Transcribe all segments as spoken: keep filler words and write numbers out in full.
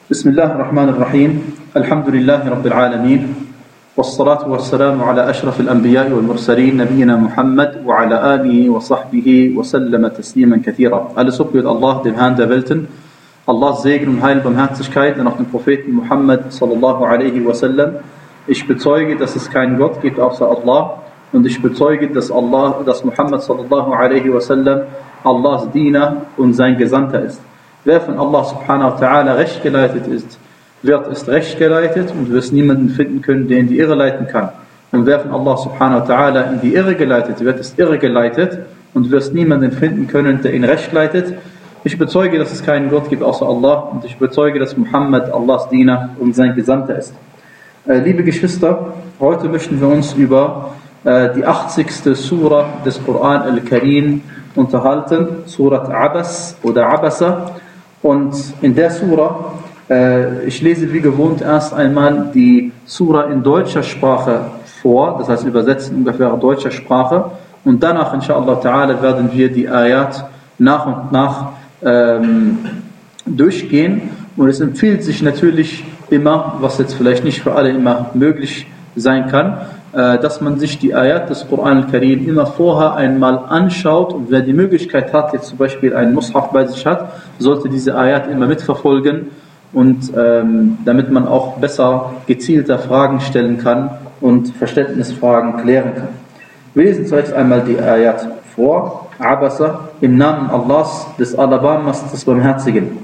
بسم الله الرحمن الرحيم الحمد لله رب العالمين والصلاة والسلام على أشرف الأنبياء والمرسلين نبينا محمد وعلى آله وصحبه وسلم تسليما كثيرا. Alles Lob gilt Allah, dem Herrn der Welten. Allahs Segen und Heil, Barmherzigkeit und auch dem Propheten Muhammad sallallahu alaihi wasallam. Ich bezeuge, dass es keinen Gott gibt außer Allah, und ich bezeuge, dass Allah, dass Muhammad sallallahu alaihi wasallam Allahs Diener und sein Gesandter ist. Wer von Allah subhanahu wa ta'ala recht geleitet ist, wird ist recht geleitet, und du wirst niemanden finden können, der in die Irre leiten kann. Und wer von Allah subhanahu wa ta'ala in die Irre geleitet wird, ist irre geleitet, und du wirst niemanden finden können, der ihn recht leitet. Ich bezeuge, dass es keinen Gott gibt außer Allah, und ich bezeuge, dass Muhammad Allahs Diener und sein Gesandter ist. Äh, liebe Geschwister, heute möchten wir uns über äh, die achtzigste Surah des Koran al-Karim unterhalten, Surat Abas oder Abasa. Und in der Surah, äh, ich lese wie gewohnt erst einmal die Surah in deutscher Sprache vor, das heißt übersetzen ungefähr deutscher Sprache, und danach, inshallah ta'ala, werden wir die Ayat nach und nach ähm, durchgehen. Und es empfiehlt sich natürlich immer, was jetzt vielleicht nicht für alle immer möglich sein kann, äh, dass man sich die Ayat des Koran al-Karim immer vorher einmal anschaut, und wer die Möglichkeit hat, jetzt zum Beispiel einen Mushaf bei sich hat, sollte diese Ayat immer mitverfolgen, und ähm, damit man auch besser gezielter Fragen stellen kann und Verständnisfragen klären kann. Wir lesen zunächst einmal die Ayat vor. Abasa, im Namen Allahs, des Alabamas, des Barmherzigen.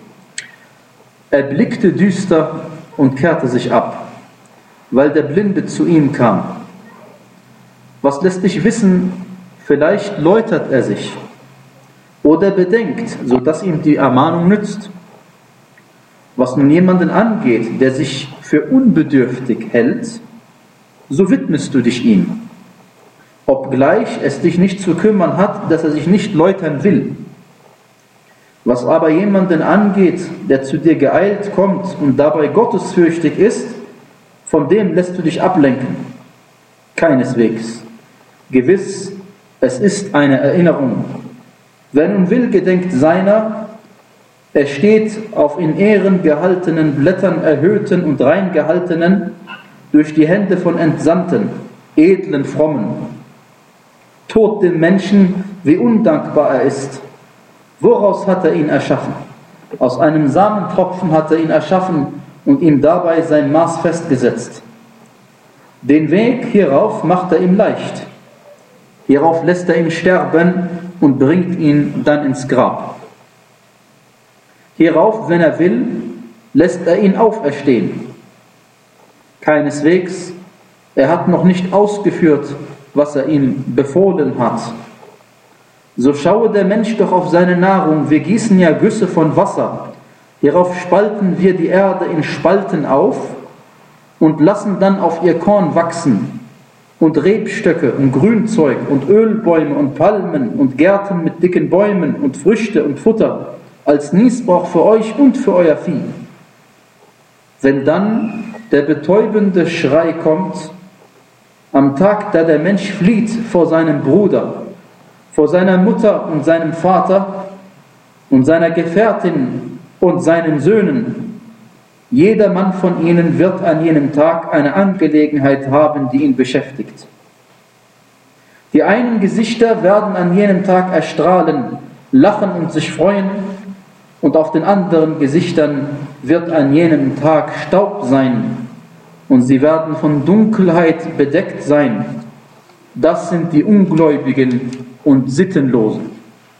Er blickte düster und kehrte sich ab, weil der Blinde zu ihm kam. Was lässt dich wissen? Vielleicht läutert er sich oder bedenkt, sodass ihm die Ermahnung nützt. Was nun jemanden angeht, der sich für unbedürftig hält, so widmest du dich ihm, obgleich es dich nicht zu kümmern hat, dass er sich nicht läutern will. Was aber jemanden angeht, der zu dir geeilt kommt und dabei gottesfürchtig ist, von dem lässt du dich ablenken. Keineswegs. Gewiss, es ist eine Erinnerung. Wer nun will, gedenkt seiner. Er steht auf in Ehren gehaltenen, Blättern erhöhten und rein gehaltenen, durch die Hände von Entsandten, edlen Frommen. Tod dem Menschen, wie undankbar er ist. Woraus hat er ihn erschaffen? Aus einem Samentropfen hat er ihn erschaffen und ihm dabei sein Maß festgesetzt. Den Weg hierauf macht er ihm leicht. Hierauf lässt er ihn sterben und bringt ihn dann ins Grab. Hierauf, wenn er will, lässt er ihn auferstehen. Keineswegs, er hat noch nicht ausgeführt, was er ihm befohlen hat. So schaue der Mensch doch auf seine Nahrung, wir gießen ja Güsse von Wasser. Hierauf spalten wir die Erde in Spalten auf und lassen dann auf ihr Korn wachsen, und Rebstöcke und Grünzeug und Ölbäume und Palmen und Gärten mit dicken Bäumen und Früchte und Futter, als Nießbrauch für euch und für euer Vieh. Wenn dann der betäubende Schrei kommt, am Tag, da der Mensch flieht vor seinem Bruder, vor seiner Mutter und seinem Vater und seiner Gefährtin und seinen Söhnen, jeder Mann von ihnen wird an jenem Tag eine Angelegenheit haben, die ihn beschäftigt. Die einen Gesichter werden an jenem Tag erstrahlen, lachen und sich freuen, und auf den anderen Gesichtern wird an jenem Tag Staub sein, und sie werden von Dunkelheit bedeckt sein. Das sind die Ungläubigen und Sittenlosen.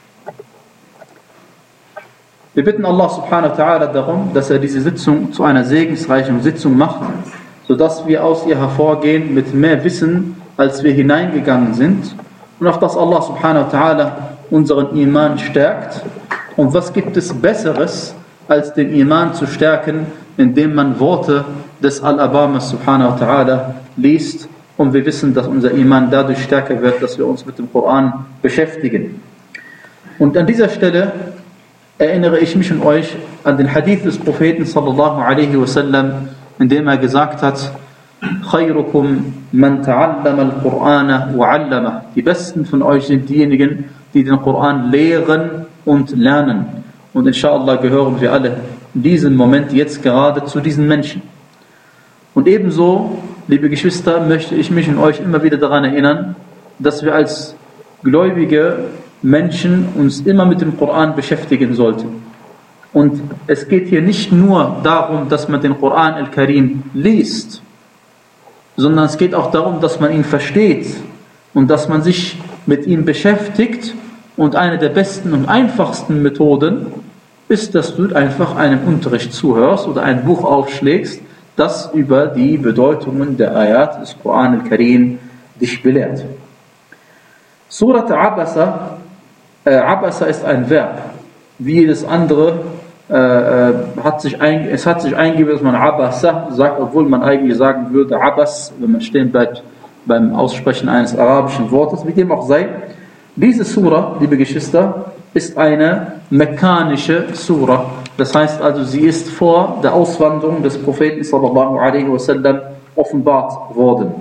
Wir bitten Allah subhanahu wa ta'ala darum, dass er diese Sitzung zu einer segensreichen Sitzung macht, sodass wir aus ihr hervorgehen mit mehr Wissen, als wir hineingegangen sind, und auf dass Allah subhanahu wa ta'ala unseren Iman stärkt. Und was gibt es Besseres, als den Iman zu stärken, indem man Worte des Al-Abamas subhanahu wa ta'ala liest, und wir wissen, dass unser Iman dadurch stärker wird, dass wir uns mit dem Koran beschäftigen. Und an dieser Stelle erinnere ich mich und euch an den Hadith des Propheten sallallahu alaihi wasallam, in dem er gesagt hat: Khayrukum man ta'allama al-Qur'ana wa 'allama. Die besten von euch sind diejenigen, die den Koran lehren und lernen. Und inshallah gehören wir alle in diesem Moment jetzt gerade zu diesen Menschen. Und ebenso, liebe Geschwister, möchte ich mich und euch immer wieder daran erinnern, dass wir als gläubige Menschen uns immer mit dem Koran beschäftigen sollten. Und es geht hier nicht nur darum, dass man den Koran al-Karim liest, sondern es geht auch darum, dass man ihn versteht und dass man sich mit ihm beschäftigt. Und eine der besten und einfachsten Methoden ist, dass du einfach einem Unterricht zuhörst oder ein Buch aufschlägst, das über die Bedeutungen der Ayat des Koran al-Karim dich belehrt. Surat Abasa, äh, Abasa ist ein Verb, wie jedes andere äh, hat sich ein, es hat sich eingebildet, dass man Abasa sagt, obwohl man eigentlich sagen würde Abas, wenn man stehen bleibt beim Aussprechen eines arabischen Wortes, wie dem auch sei. Diese Sura, liebe Geschwister, ist eine mekkanische Sura. Das heißt also, sie ist vor der Auswanderung des Propheten sallallahu alaihi wasallam offenbart worden.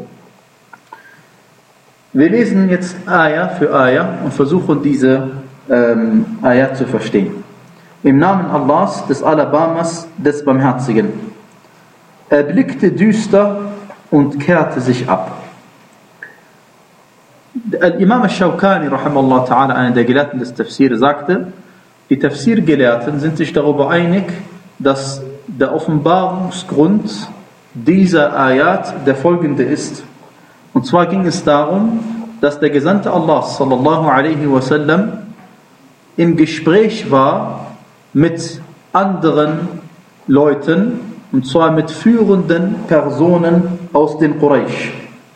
Wir lesen jetzt Ayah für Ayah und versuchen diese ähm, Ayah zu verstehen. Im Namen Allahs, des Alabamas, des Barmherzigen. Er blickte düster und kehrte sich ab. Imam al-Shawkani, rahimahullah ta'ala, einer der Gelehrten des Tafsir, sagte, die Tafsir-Gelehrten sind sich darüber einig, dass der Offenbarungsgrund dieser Ayat der folgende ist. Und zwar ging es darum, dass der Gesandte Allah sallallahu alaihi wasallam im Gespräch war mit anderen Leuten, und zwar mit führenden Personen aus den Quraysh.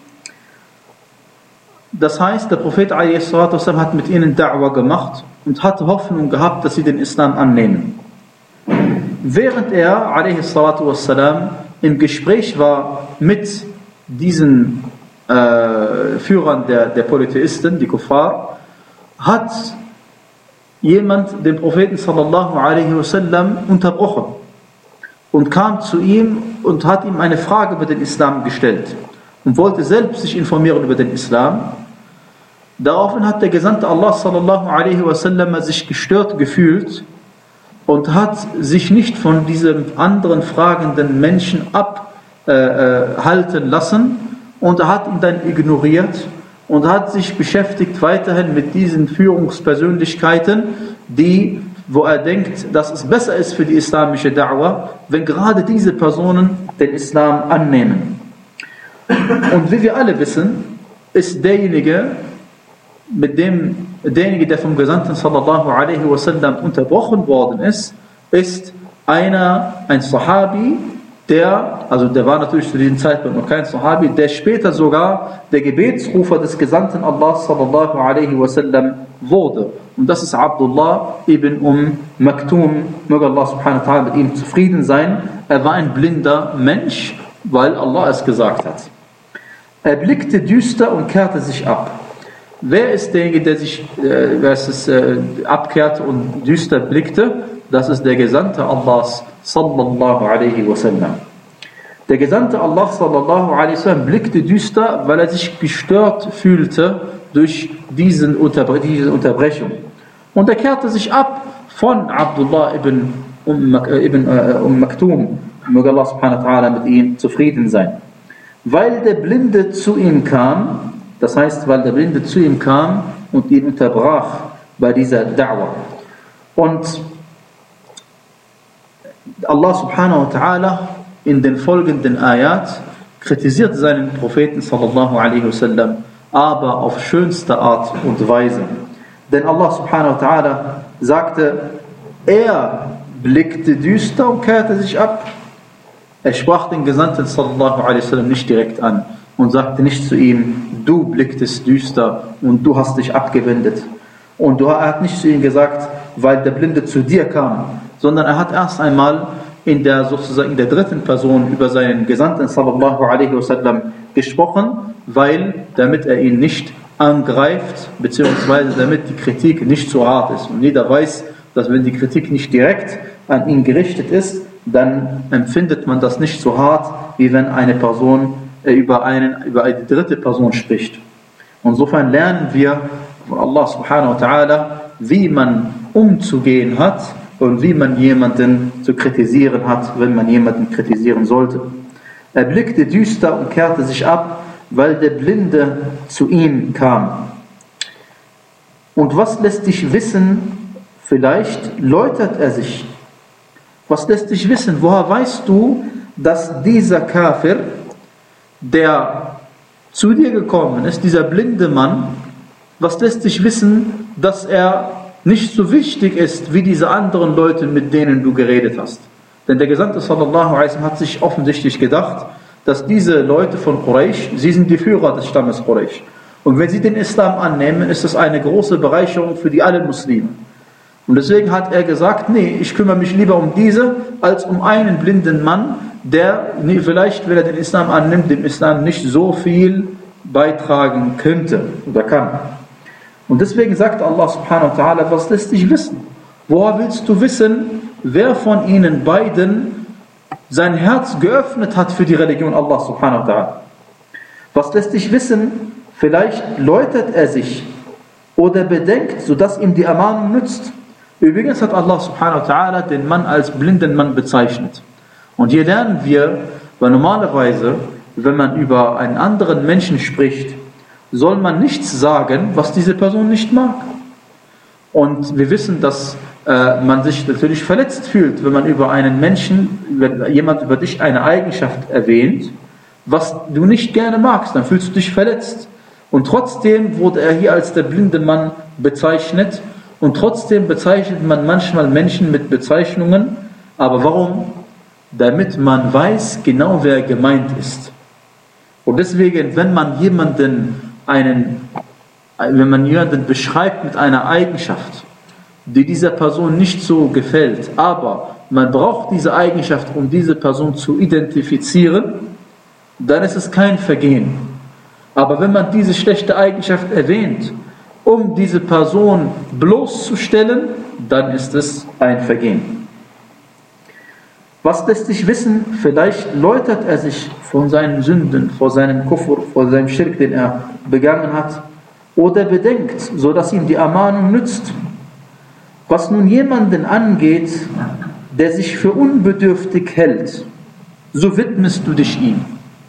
Das heißt, der Prophet alaihi salatu wasallam hat mit ihnen Da'wah gemacht und hatte Hoffnung gehabt, dass sie den Islam annehmen. Während er alaihi salatu wasallam im Gespräch war mit diesen äh, Führern der, der Polytheisten, die Kuffar, hat jemand den Propheten sallallahu alaihi wasallam unterbrochen und kam zu ihm und hat ihm eine Frage über den Islam gestellt und wollte selbst sich informieren über den Islam. Daraufhin hat der Gesandte Allah sallallahu alaihi wasallam sich gestört gefühlt und hat sich nicht von diesem anderen fragenden Menschen abhalten äh, lassen, und er hat ihn dann ignoriert und hat sich beschäftigt weiterhin mit diesen Führungspersönlichkeiten, die, wo er denkt, dass es besser ist für die islamische Da'wah, wenn gerade diese Personen den Islam annehmen. Und wie wir alle wissen, ist derjenige, mit dem, derjenige, der vom Gesandten sallallahu alaihi wasallam unterbrochen worden ist, ist einer, ein Sahabi, der, also der war natürlich zu diesem Zeitpunkt noch kein Sahabi, der später sogar der Gebetsrufer des Gesandten Allah sallallahu alaihi wasallam wurde. Und das ist Abdullah ibn Umm Maktum, möge Allah subhanahu wa ta'ala mit ihm zufrieden sein. Er war ein blinder Mensch, weil Allah es gesagt hat. Er blickte düster und kehrte sich ab. Wer ist derjenige, der sich äh, wer ist, äh, abkehrte und düster blickte? Das ist der Gesandte Allahs sallallahu alaihi wasallam. Der Gesandte Allah sallallahu alaihi wasallam blickte düster, weil er sich gestört fühlte durch diesen Unterbre- diese Unterbrechung. Und er kehrte sich ab von Abdullah ibn Umm, äh, ibn, äh, Umm Maktum. Möge Allah subhanahu wa ta'ala mit ihm zufrieden sein. Weil der Blinde zu ihm kam, das heißt, weil der Blinde zu ihm kam und ihn unterbrach bei dieser Da'wah. Und Allah subhanahu wa ta'ala in den folgenden Ayat kritisiert seinen Propheten sallallahu alaihi wasallam, aber auf schönste Art und Weise. Denn Allah subhanahu wa ta'ala sagte, er blickte düster und kehrte sich ab. Er sprach den Gesandten sallallahu alaihi wasallam nicht direkt an und sagte nicht zu ihm, du blicktest düster und du hast dich abgewendet. Und er hat nicht zu ihm gesagt, weil der Blinde zu dir kam, sondern er hat erst einmal in der sozusagen in der dritten Person über seinen Gesandten sallallahu alaihi wasallam gesprochen, weil damit er ihn nicht angreift, beziehungsweise damit die Kritik nicht so hart ist. Und jeder weiß, dass wenn die Kritik nicht direkt an ihn gerichtet ist, dann empfindet man das nicht so hart, wie wenn eine Person über, einen, über eine dritte Person spricht. Insofern lernen wir von Allah subhanahu wa ta'ala, wie man umzugehen hat und wie man jemanden zu kritisieren hat, wenn man jemanden kritisieren sollte. Er blickte düster und kehrte sich ab, weil der Blinde zu ihm kam. Und was lässt dich wissen? Vielleicht läutert er sich. Was lässt dich wissen? Woher weißt du, dass dieser Kafir, der zu dir gekommen ist, dieser blinde Mann, was lässt dich wissen, dass er nicht so wichtig ist wie diese anderen Leute, mit denen du geredet hast? Denn der Gesandte sallallahu alaihi wasallam hat sich offensichtlich gedacht, dass diese Leute von Quraysh, sie sind die Führer des Stammes Quraysh. Und wenn sie den Islam annehmen, ist das eine große Bereicherung für die alle Muslime. Und deswegen hat er gesagt, nee, ich kümmere mich lieber um diese, als um einen blinden Mann, der vielleicht, wenn er den Islam annimmt, dem Islam nicht so viel beitragen könnte oder kann. Und deswegen sagt Allah subhanahu wa ta'ala, was lässt dich wissen? Woher willst du wissen, wer von ihnen beiden sein Herz geöffnet hat für die Religion Allah subhanahu wa ta'ala? Was lässt dich wissen? Vielleicht läutert er sich oder bedenkt, sodass ihm die Ermahnung nützt. Übrigens hat Allah subhanahu wa ta'ala den Mann als blinden Mann bezeichnet. Und hier lernen wir, weil normalerweise, wenn man über einen anderen Menschen spricht, soll man nichts sagen, was diese Person nicht mag. Und wir wissen, dass äh, man sich natürlich verletzt fühlt, wenn man über einen Menschen, wenn jemand über dich eine Eigenschaft erwähnt, was du nicht gerne magst, dann fühlst du dich verletzt. Und trotzdem wurde er hier als der blinde Mann bezeichnet. Und trotzdem bezeichnet man manchmal Menschen mit Bezeichnungen. Aber warum? Damit man weiß genau, wer gemeint ist. Und deswegen, wenn man jemanden einen, wenn man jemanden beschreibt mit einer Eigenschaft, die dieser Person nicht so gefällt, aber man braucht diese Eigenschaft, um diese Person zu identifizieren, dann ist es kein Vergehen. Aber wenn man diese schlechte Eigenschaft erwähnt, um diese Person bloßzustellen, dann ist es ein Vergehen. Was lässt sich wissen? Vielleicht läutert er sich von seinen Sünden, vor seinem Kufr, vor seinem Schirk, den er begangen hat, oder bedenkt, so dass ihm die Ermahnung nützt. Was nun jemanden angeht, der sich für unbedürftig hält, so widmest du dich ihm.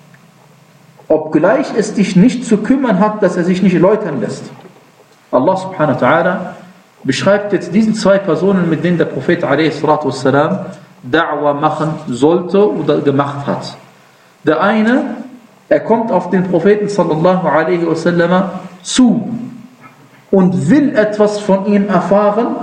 Obgleich es dich nicht zu kümmern hat, dass er sich nicht läutern lässt. Allah subhanahu wa ta'ala beschreibt jetzt diese zwei Personen, mit denen der Prophet a.s. Da'wah machen sollte oder gemacht hat. Der eine, er kommt auf den Propheten sallallahu alaihi wasallam zu und will etwas von ihm erfahren,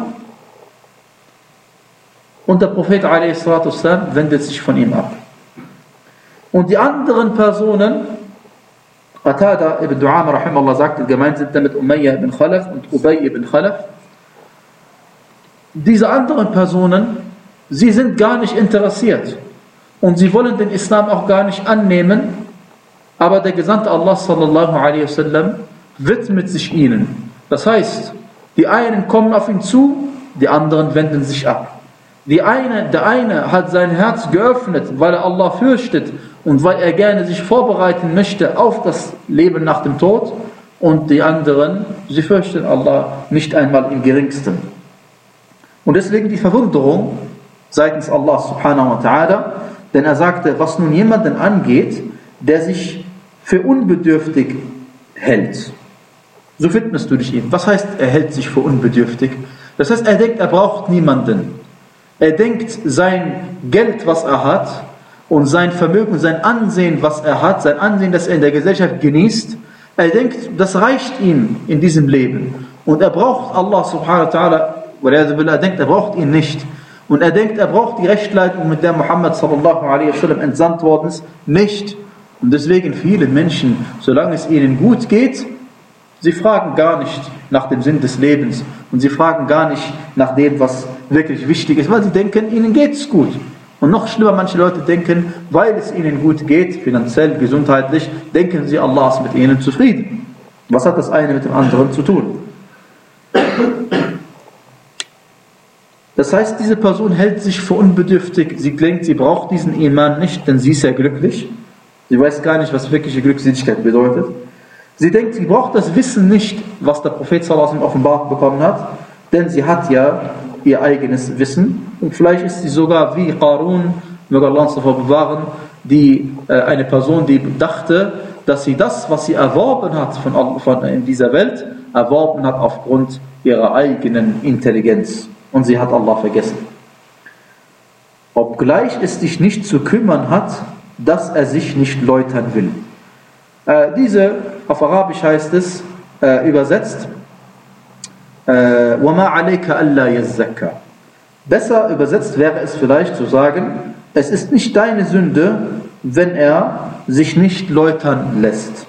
und der Prophet a.s. wendet sich von ihm ab. Und die anderen Personen, Qatada ibn Du'ama rahimahullah sagt, gemeint sind damit Umayya ibn Khalaf und Ubay ibn Khalaf. Diese anderen Personen, sie sind gar nicht interessiert und sie wollen den Islam auch gar nicht annehmen, aber der Gesandte Allah sallallahu alaihi wasallam widmet sich ihnen. Das heißt, die einen kommen auf ihn zu, die anderen wenden sich ab. Die eine, der eine hat sein Herz geöffnet, weil er Allah fürchtet und weil er gerne sich vorbereiten möchte auf das Leben nach dem Tod, und die anderen, sie fürchten Allah nicht einmal im geringsten. Und deswegen die Verwunderung seitens Allah subhanahu wa ta'ala, denn er sagte, was nun jemanden angeht, der sich für unbedürftig hält, so widmest du dich ihm. Was heißt, er hält sich für unbedürftig? Das heißt, er denkt, er braucht niemanden. Er denkt, sein Geld, was er hat, und sein Vermögen, sein Ansehen, was er hat, sein Ansehen, das er in der Gesellschaft genießt, er denkt, das reicht ihm in diesem Leben. Und er braucht Allah subhanahu wa ta'ala, weil er denkt, er braucht ihn nicht. Und er denkt, er braucht die Rechtsleitung, mit der Muhammad sallallahu alaihi wasallam entsandt worden ist, nicht. Und deswegen viele Menschen, solange es ihnen gut geht, sie fragen gar nicht nach dem Sinn des Lebens und sie fragen gar nicht nach dem, was wirklich wichtig ist, weil sie denken, ihnen geht es gut. Und noch schlimmer, manche Leute denken, weil es ihnen gut geht, finanziell, gesundheitlich, denken sie, Allah ist mit ihnen zufrieden. Was hat das eine mit dem anderen zu tun? Das heißt, diese Person hält sich für unbedürftig, sie denkt, sie braucht diesen Iman nicht, denn sie ist ja glücklich. Sie weiß gar nicht, was wirkliche Glückseligkeit bedeutet. Sie denkt, sie braucht das Wissen nicht, was der Prophet sallallahu alaihi wasallam offenbart bekommen hat, denn sie hat ja ihr eigenes Wissen. Und vielleicht ist sie sogar wie Qarun, möge Allah uns davor bewahren, die, äh, eine Person, die dachte, dass sie das, was sie erworben hat von, von in dieser Welt, erworben hat aufgrund ihrer eigenen Intelligenz. Und sie hat Allah vergessen. Obgleich es dich nicht zu kümmern hat, dass er sich nicht läutern will. Äh, diese, auf Arabisch heißt es, äh, übersetzt, وَمَا عَلَيْكَ أَلَّا يَزَّكَّى. Besser übersetzt wäre es vielleicht zu sagen, es ist nicht deine Sünde, wenn er sich nicht läutern lässt.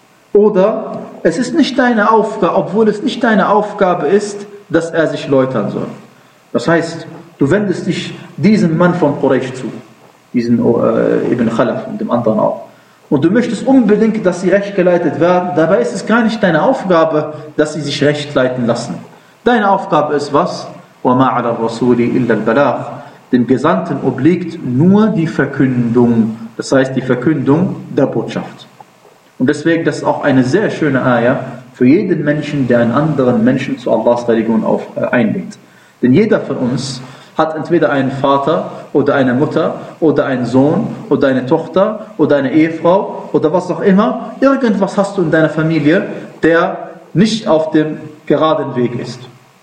Oder es ist nicht deine Aufgabe, obwohl es nicht deine Aufgabe ist, dass er sich läutern soll. Das heißt, du wendest dich diesem Mann von Quraysh zu, diesen äh, Ibn Khalaf und dem anderen auch. Und du möchtest unbedingt, dass sie recht geleitet werden. Dabei ist es gar nicht deine Aufgabe, dass sie sich recht leiten lassen. Deine Aufgabe ist was? وَمَا عَلَى الرَّسُولِ إِلَّا الْبَلَاغُ. Dem Gesandten obliegt nur die Verkündung. Das heißt die Verkündung der Botschaft. Und deswegen, das ist auch eine sehr schöne Ayah für jeden Menschen, der einen anderen Menschen zu Allahs Religion auf, äh, einlädt. Denn jeder von uns hat entweder einen Vater oder eine Mutter oder einen Sohn oder eine Tochter oder eine Ehefrau oder was auch immer. Irgendwas hast du in deiner Familie, der nicht auf dem geraden Weg ist.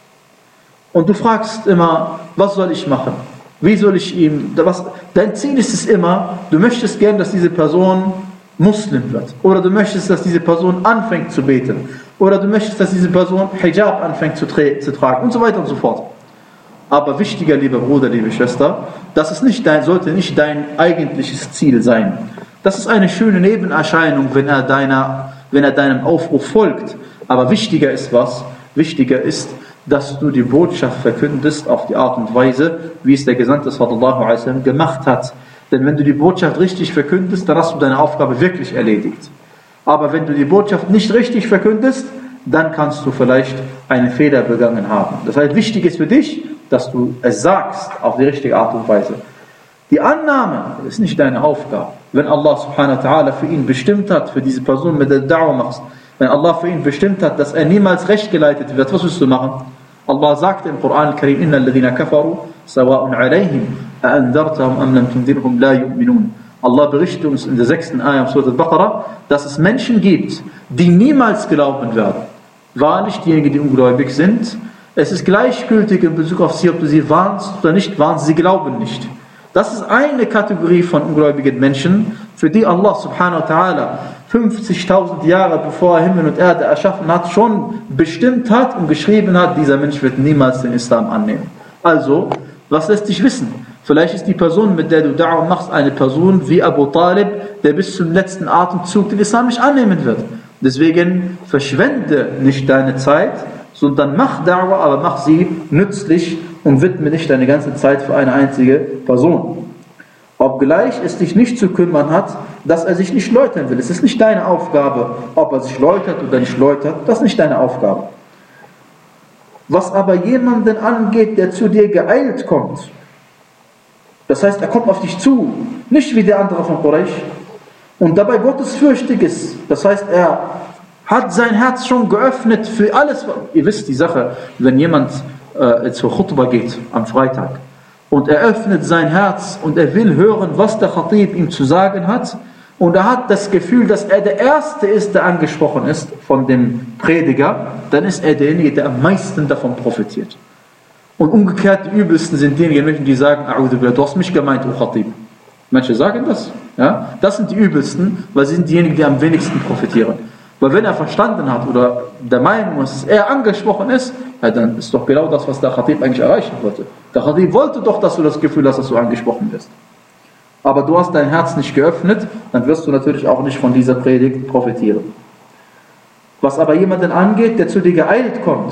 Und du fragst immer, was soll ich machen? Wie soll ich ihm, was, dein Ziel ist es immer, du möchtest gern, dass diese Person Muslim wird. Oder du möchtest, dass diese Person anfängt zu beten. Oder du möchtest, dass diese Person Hijab anfängt zu, tra- zu tragen und so weiter und so fort. Aber wichtiger, lieber Bruder, liebe Schwester, das ist nicht dein, sollte nicht dein eigentliches Ziel sein. Das ist eine schöne Nebenerscheinung, wenn er, deiner, wenn er deinem Aufruf folgt. Aber wichtiger ist was? Wichtiger ist, dass du die Botschaft verkündest auf die Art und Weise, wie es der Gesandte sallallahu alaihi wasallam gemacht hat. Denn wenn du die Botschaft richtig verkündest, dann hast du deine Aufgabe wirklich erledigt. Aber wenn du die Botschaft nicht richtig verkündest, dann kannst du vielleicht einen Fehler begangen haben. Das heißt, wichtig ist für dich, dass du es sagst auf die richtige Art und Weise. Die Annahme ist nicht deine Aufgabe. Wenn Allah subhanahu wa ta'ala für ihn bestimmt hat, für diese Person, mit der du Da'wah machst, wenn Allah für ihn bestimmt hat, dass er niemals recht geleitet wird, was wirst du machen? Allah sagt im Koran al-Karim, Inna alladhina kafaru sawa'un alayhim a'andartahum am lam tundirhum la yu'minun. Allah berichtet uns in der sechsten Ayah im Surah al-Baqarah, dass es Menschen gibt, die niemals glauben werden. Wahrlich diejenigen, die ungläubig sind, es ist gleichgültig in Bezug auf sie, ob du sie warnst oder nicht warnst, sie glauben nicht. Das ist eine Kategorie von ungläubigen Menschen, für die Allah subhanahu wa ta'ala fünfzigtausend Jahre bevor er Himmel und Erde erschaffen hat, schon bestimmt hat und geschrieben hat, dieser Mensch wird niemals den Islam annehmen. Also, was lässt dich wissen? Vielleicht ist die Person, mit der du Da'wah machst, eine Person wie Abu Talib, der bis zum letzten Atemzug den Islam nicht annehmen wird. Deswegen verschwende nicht deine Zeit, sondern mach Da'wah, aber mach sie nützlich und widme nicht deine ganze Zeit für eine einzige Person. Obgleich es dich nicht zu kümmern hat, dass er sich nicht läutern will. Es ist nicht deine Aufgabe, ob er sich läutert oder nicht läutert, das ist nicht deine Aufgabe. Was aber jemanden angeht, der zu dir geeilt kommt, das heißt, er kommt auf dich zu, nicht wie der andere von Quraysh, und dabei gottesfürchtig ist, das heißt, er hat sein Herz schon geöffnet für alles. Ihr wisst die Sache, wenn jemand äh, zur Khutbah geht am Freitag und er öffnet sein Herz und er will hören, was der Khatib ihm zu sagen hat, und er hat das Gefühl, dass er der Erste ist, der angesprochen ist von dem Prediger, dann ist er derjenige, der am meisten davon profitiert. Und umgekehrt, die Übelsten sind diejenigen, die sagen, du hast mich gemeint, O Khatib. Manche sagen das. Ja? Das sind die Übelsten, weil sie sind diejenigen, die am wenigsten profitieren. Weil wenn er verstanden hat oder der Meinung ist, dass er angesprochen ist, ja, dann ist doch genau das, was der Khatib eigentlich erreichen wollte. Der Khatib wollte doch, dass du das Gefühl hast, dass du angesprochen wirst. Aber du hast dein Herz nicht geöffnet, dann wirst du natürlich auch nicht von dieser Predigt profitieren. Was aber jemanden angeht, der zu dir geeilt kommt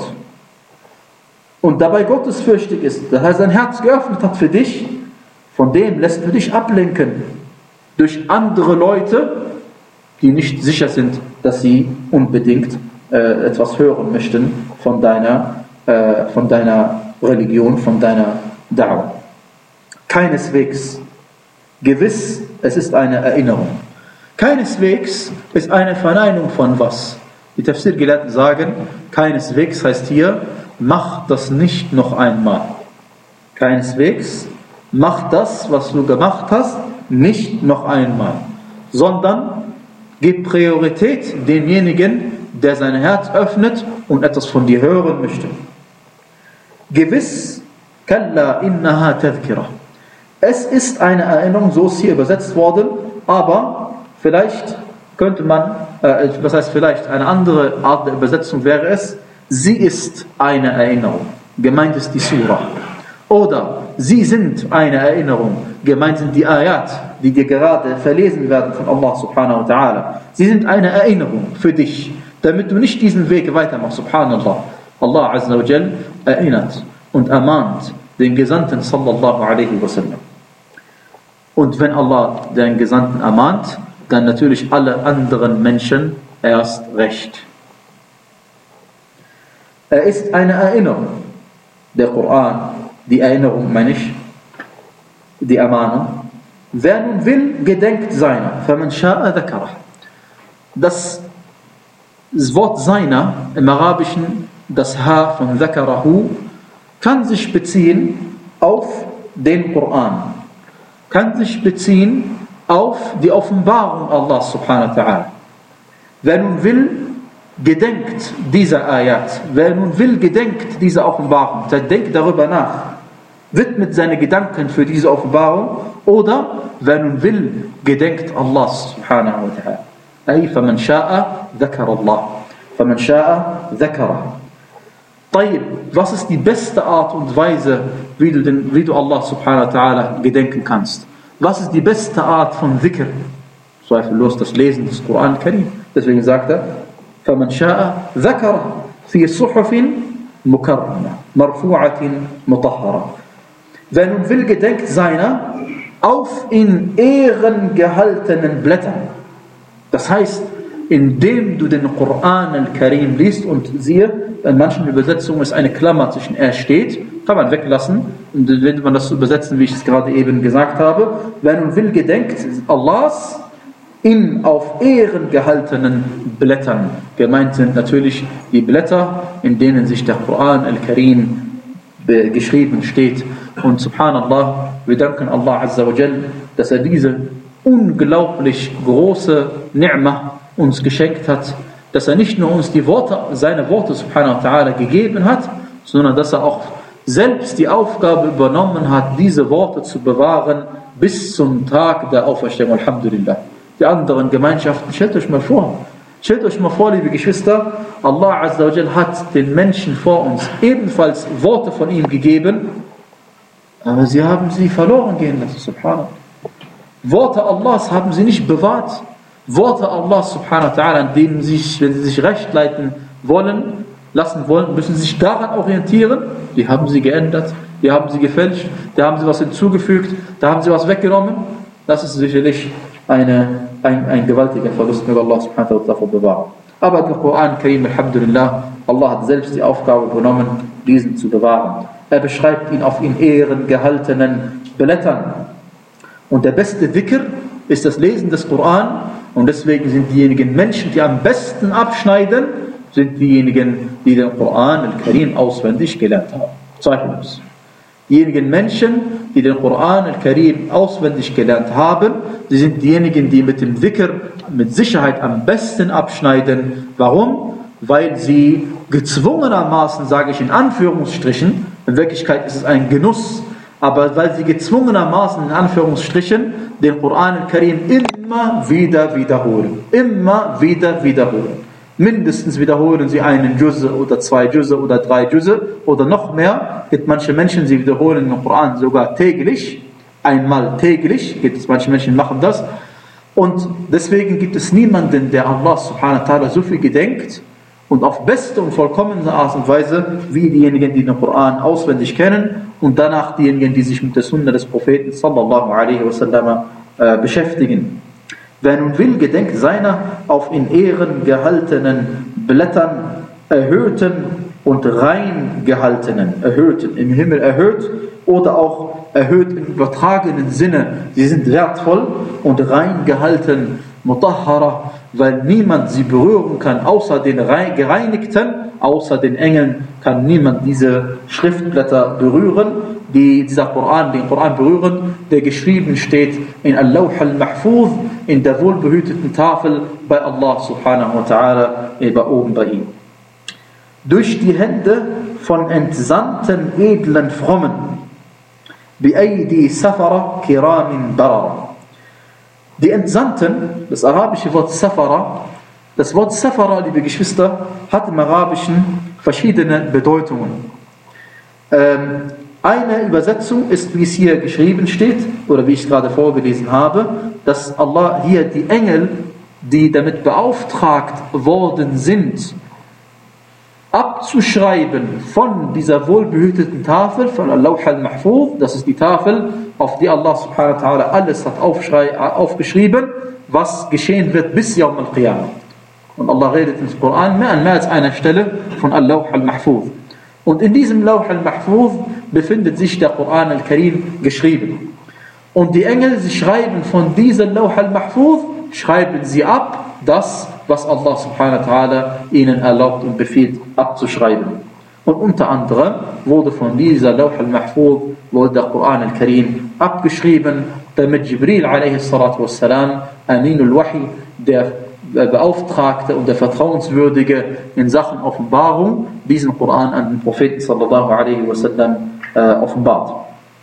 und dabei gottesfürchtig ist, das heißt, sein Herz geöffnet hat für dich, von dem lässt du dich ablenken durch andere Leute, die nicht sicher sind, dass sie unbedingt äh, etwas hören möchten von deiner, äh, von deiner Religion, von deiner Da'wah. Keineswegs. Gewiss, es ist eine Erinnerung. Keineswegs ist eine Verneinung von was? Die Tafsir-Gelehrten sagen, keineswegs heißt hier, mach das nicht noch einmal. Keineswegs, mach das, was du gemacht hast, nicht noch einmal, sondern gib Priorität demjenigen, der sein Herz öffnet und etwas von dir hören möchte. Gewiss, kalla innaha tadhkira. Es ist eine Erinnerung, so ist hier übersetzt worden, aber vielleicht könnte man, äh, was heißt vielleicht, eine andere Art der Übersetzung wäre es, sie ist eine Erinnerung, gemeint ist die Surah. Oder sie sind eine Erinnerung, gemeint sind die Ayat, die dir gerade verlesen werden von Allah subhanahu wa ta'ala. Sie sind eine Erinnerung für dich, damit du nicht diesen Weg weitermachst, subhanallah. Allah azza wa jal erinnert und ermahnt den Gesandten sallallahu alaihi wasallam. Und wenn Allah den Gesandten ermahnt, dann natürlich alle anderen Menschen erst recht. Er ist eine Erinnerung. Der Koran, die Erinnerung meine ich, die Ermahnung. Wer nun will, gedenkt seiner. فَمَنْ شَاءَ ذَكَرَهُ. Das Wort seiner im Arabischen, das H von ذَكَرَهُ, kann sich beziehen auf den Koran, kann sich beziehen auf die Offenbarung Allah subhanahu wa ta'ala. Wer nun will, gedenkt dieser Ayat. Wer nun will, gedenkt dieser Offenbarung. Der denkt darüber nach. Widmet seine Gedanken für diese Offenbarung. Oder wer nun will, gedenkt Allah subhanahu wa ta'ala. Ay, faman sha'a dhakara Allah. Faman sha'a dhakara. Tayyib, was ist die beste Art und Weise, wie du, den, wie du Allah subhanahu wa ta'ala gedenken kannst? Was ist die beste Art von Dhikr? Zweifellos das Lesen des Koran Karim. Deswegen sagt er, فَمَنْ شَاءَ ذَكَرَ فِي صُحُفٍ مُكَرَّمَةٍ مَرْفُوعَةٍ مُطَهَّرَةٍ. Wer nun will, gedenkt seiner auf in Ehren gehaltenen Blättern. Das heißt, indem du den Koran al-Karim liest und siehe, in manchen Übersetzungen ist eine Klammer zwischen er steht, kann man weglassen, und wenn man das so übersetzen, wie ich es gerade eben gesagt habe. Wer nun will, gedenkt Allahs in auf Ehren gehaltenen Blättern. Gemeint sind natürlich die Blätter, in denen sich der Koran al-Karim geschrieben steht. Und subhanallah, wir danken Allah azza wa jal, dass er diese unglaublich große Ni'mah uns geschenkt hat, dass er nicht nur uns die Worte, seine Worte subhanahu wa ta'ala gegeben hat, sondern dass er auch selbst die Aufgabe übernommen hat, diese Worte zu bewahren bis zum Tag der Auferstehung. Alhamdulillah. Die anderen Gemeinschaften, stellt euch mal vor, stellt euch mal vor, liebe Geschwister, Allah azza wa jal hat den Menschen vor uns ebenfalls Worte von ihm gegeben, aber sie haben sie verloren gehen lassen, subhanallah. Worte Allahs haben sie nicht bewahrt. Worte Allah subhanahu wa ta'ala, an denen sie sich, wenn sie sich recht leiten wollen, lassen wollen, müssen sie sich daran orientieren. Die haben sie geändert, die haben sie gefälscht, da haben sie was hinzugefügt, da haben sie was weggenommen. Das ist sicherlich eine, ein, ein gewaltiger Verlust, mit Allah subhanahu wa ta'ala davor bewahren. Aber der Koran Karim, alhamdulillah, Allah hat selbst die Aufgabe übernommen, diesen zu bewahren. Er beschreibt ihn auf in Ehren gehaltenen Blättern. Und der beste Dhikr ist das Lesen des Koran. Und deswegen sind diejenigen Menschen, die am besten abschneiden, sind diejenigen, die den Koran al-Karim auswendig gelernt haben. Zweifellos. Diejenigen Menschen, die den Koran al-Karim auswendig gelernt haben, sie sind diejenigen, die mit dem Dhikr mit Sicherheit am besten abschneiden. Warum? Weil sie gezwungenermaßen, sage ich in Anführungsstrichen, in Wirklichkeit ist es ein Genuss, aber weil sie gezwungenermaßen in Anführungsstrichen den Koran al-Karim immer wieder wiederholen. Immer wieder wiederholen. Mindestens wiederholen sie einen Juz oder zwei Juz oder drei Juz oder noch mehr. Gibt manche Menschen, sie wiederholen den Koran sogar täglich, einmal täglich. Gibt es manche Menschen, die machen das. Und deswegen gibt es niemanden, der Allah subhanahu wa ta'ala so viel gedenkt und auf beste und vollkommene Art und Weise wie diejenigen, die den Koran auswendig kennen und danach diejenigen, die sich mit der Sunna des Propheten sallallahu alaihi wasallam äh, beschäftigen. Wer nun will, gedenkt seiner auf in Ehren gehaltenen Blättern, erhöhten und rein gehaltenen, erhöhten, im Himmel erhöht oder auch erhöht im übertragenen Sinne. Sie sind wertvoll und rein gehalten, mutahhara, weil niemand sie berühren kann, außer den Gereinigten, außer den Engeln kann niemand diese Schriftblätter berühren. die dieser Koran, den Koran berühren, der geschrieben steht in Al-Lawh al-Mahfuz, in der wohlbehüteten Tafel bei Allah subhanahu wa ta'ala, über oben bei ihm. Durch die Hände von entsandten, edlen Frommen, bi'aydi safara kiramin barara. Die Entsandten, das arabische Wort Safara, das Wort Safara, liebe Geschwister, hat im Arabischen verschiedene Bedeutungen. Ähm, eine Übersetzung ist, wie es hier geschrieben steht, oder wie ich es gerade vorgelesen habe, dass Allah hier die Engel, die damit beauftragt worden sind, abzuschreiben von dieser wohlbehüteten Tafel, von Al-Lawh al-Mahfuz, das ist die Tafel, auf die Allah subhanahu wa ta'ala alles hat aufgeschrieben, was geschehen wird bis Yawm al-Qiyamah. Und Allah redet im Koran mehr an mehr als einer Stelle von Al-Lawh al-Mahfuz. Und in diesem Lawh al-Mahfuz befindet sich der Koran al-Karim geschrieben. Und die Engel, sie schreiben von diesem Lawh al-Mahfuz, schreiben sie ab, das, was Allah subhanahu wa ta'ala ihnen erlaubt und befiehlt abzuschreiben. Und unter anderem wurde von dieser Lawh al-Mahfuz, wurde der Koran al-Karim abgeschrieben, damit Jibril alaihi salatu wassalam, Aminul Wahi, der Beauftragte und der Vertrauenswürdige in Sachen Offenbarung, diesen Koran an den Propheten sallallahu alaihi wasallam äh, offenbart.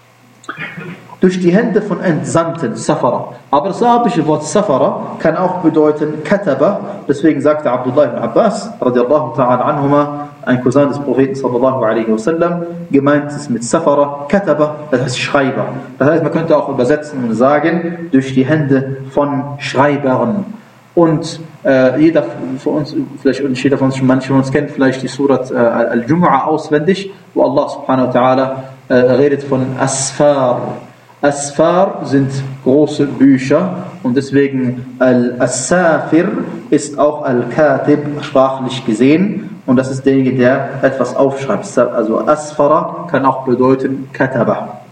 Durch die Hände von Entsandten, Safara. Aber das arabische Wort Safara kann auch bedeuten Kataba. Deswegen sagte Abdullah ibn Abbas, radiallahu ta'ala anhuma, ein Cousin des Propheten sallallahu alaihi wasallam, gemeint ist mit Safara, Kataba, das heißt Schreiber. Das heißt, man könnte auch übersetzen und sagen, durch die Hände von Schreibern. Und äh, jeder von uns, vielleicht nicht jeder von uns, manche von uns kennt vielleicht die Surat äh, Al-Jumu'ah auswendig, wo Allah subhanahu wa ta'ala äh, redet von Asfar. Asfar sind große Bücher und deswegen Al-Asafir ist auch Al-Katib sprachlich gesehen und das ist derjenige, der etwas aufschreibt. Also Asfara kann auch bedeuten Kataba.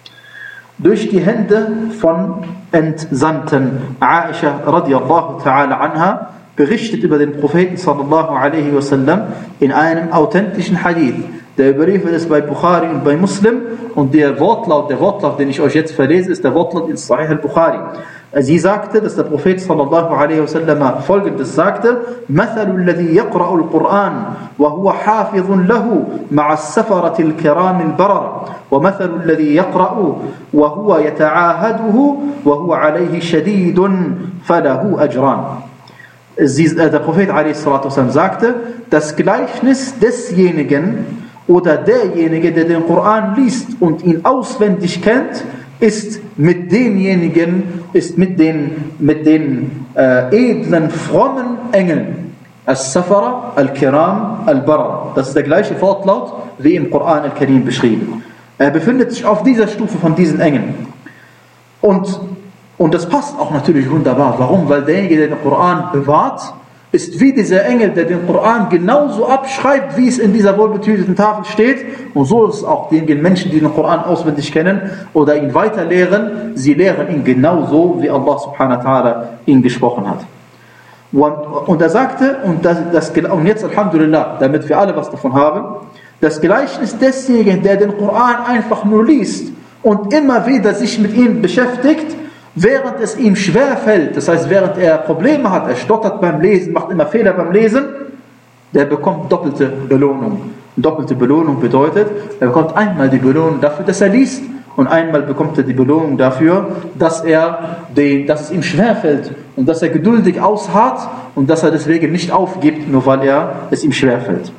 Durch die Hände von Entsandten. Aisha radiallahu ta'ala anha berichtet über den Propheten sallallahu alaihi wasallam in einem authentischen Hadith. Der überliefert ist bei Bukhari und bei Muslim und der Wortlaut, der Wortlaut, den ich euch jetzt verlese, ist der Wortlaut in Sahih al-Bukhari. Sie sagte, dass der Prophet sallallahu alaihi wasallam folgendes sagte: "Mathalu alladhi yaqra'u al-Qur'an wa huwa hafizun lahu ma'a as-safarati al-kiram al-barar wa mathalu alladhi yaqra'u wa huwa yata'ahaduhu wa huwa alayhi shadidun falahu ajran." Sie, der Prophet alaihi salatu wasallam sagte, das Gleichnis desjenigen oder derjenige, der den Koran liest und ihn auswendig kennt, ist mit denjenigen, ist mit den, mit den äh, edlen, frommen Engeln. As-Safara, Al-Kiram, Al-Barar. Das ist der gleiche Wortlaut wie im Koran Al-Karim beschrieben. Er befindet sich auf dieser Stufe von diesen Engeln. Und, und das passt auch natürlich wunderbar. Warum? Weil derjenige, der den Koran bewahrt, ist wie dieser Engel, der den Koran genauso abschreibt, wie es in dieser wohlbetüteten Tafel steht. Und so ist es auch den Menschen, die den Koran auswendig kennen oder ihn weiter lehren, sie lehren ihn genauso, wie Allah subhanahu wa ta'ala ihn gesprochen hat. Und, und er sagte, und, das, das, und jetzt Alhamdulillah, damit wir alle was davon haben, das Gleichnis desjenigen, der den Koran einfach nur liest und immer wieder sich mit ihm beschäftigt, während es ihm schwer fällt, das heißt, während er Probleme hat, er stottert beim Lesen, macht immer Fehler beim Lesen, der bekommt doppelte Belohnung. Doppelte Belohnung bedeutet, er bekommt einmal die Belohnung dafür, dass er liest, und einmal bekommt er die Belohnung dafür, dass, er den, dass es ihm schwer fällt und dass er geduldig ausharrt und dass er deswegen nicht aufgibt, nur weil er es ihm schwer fällt.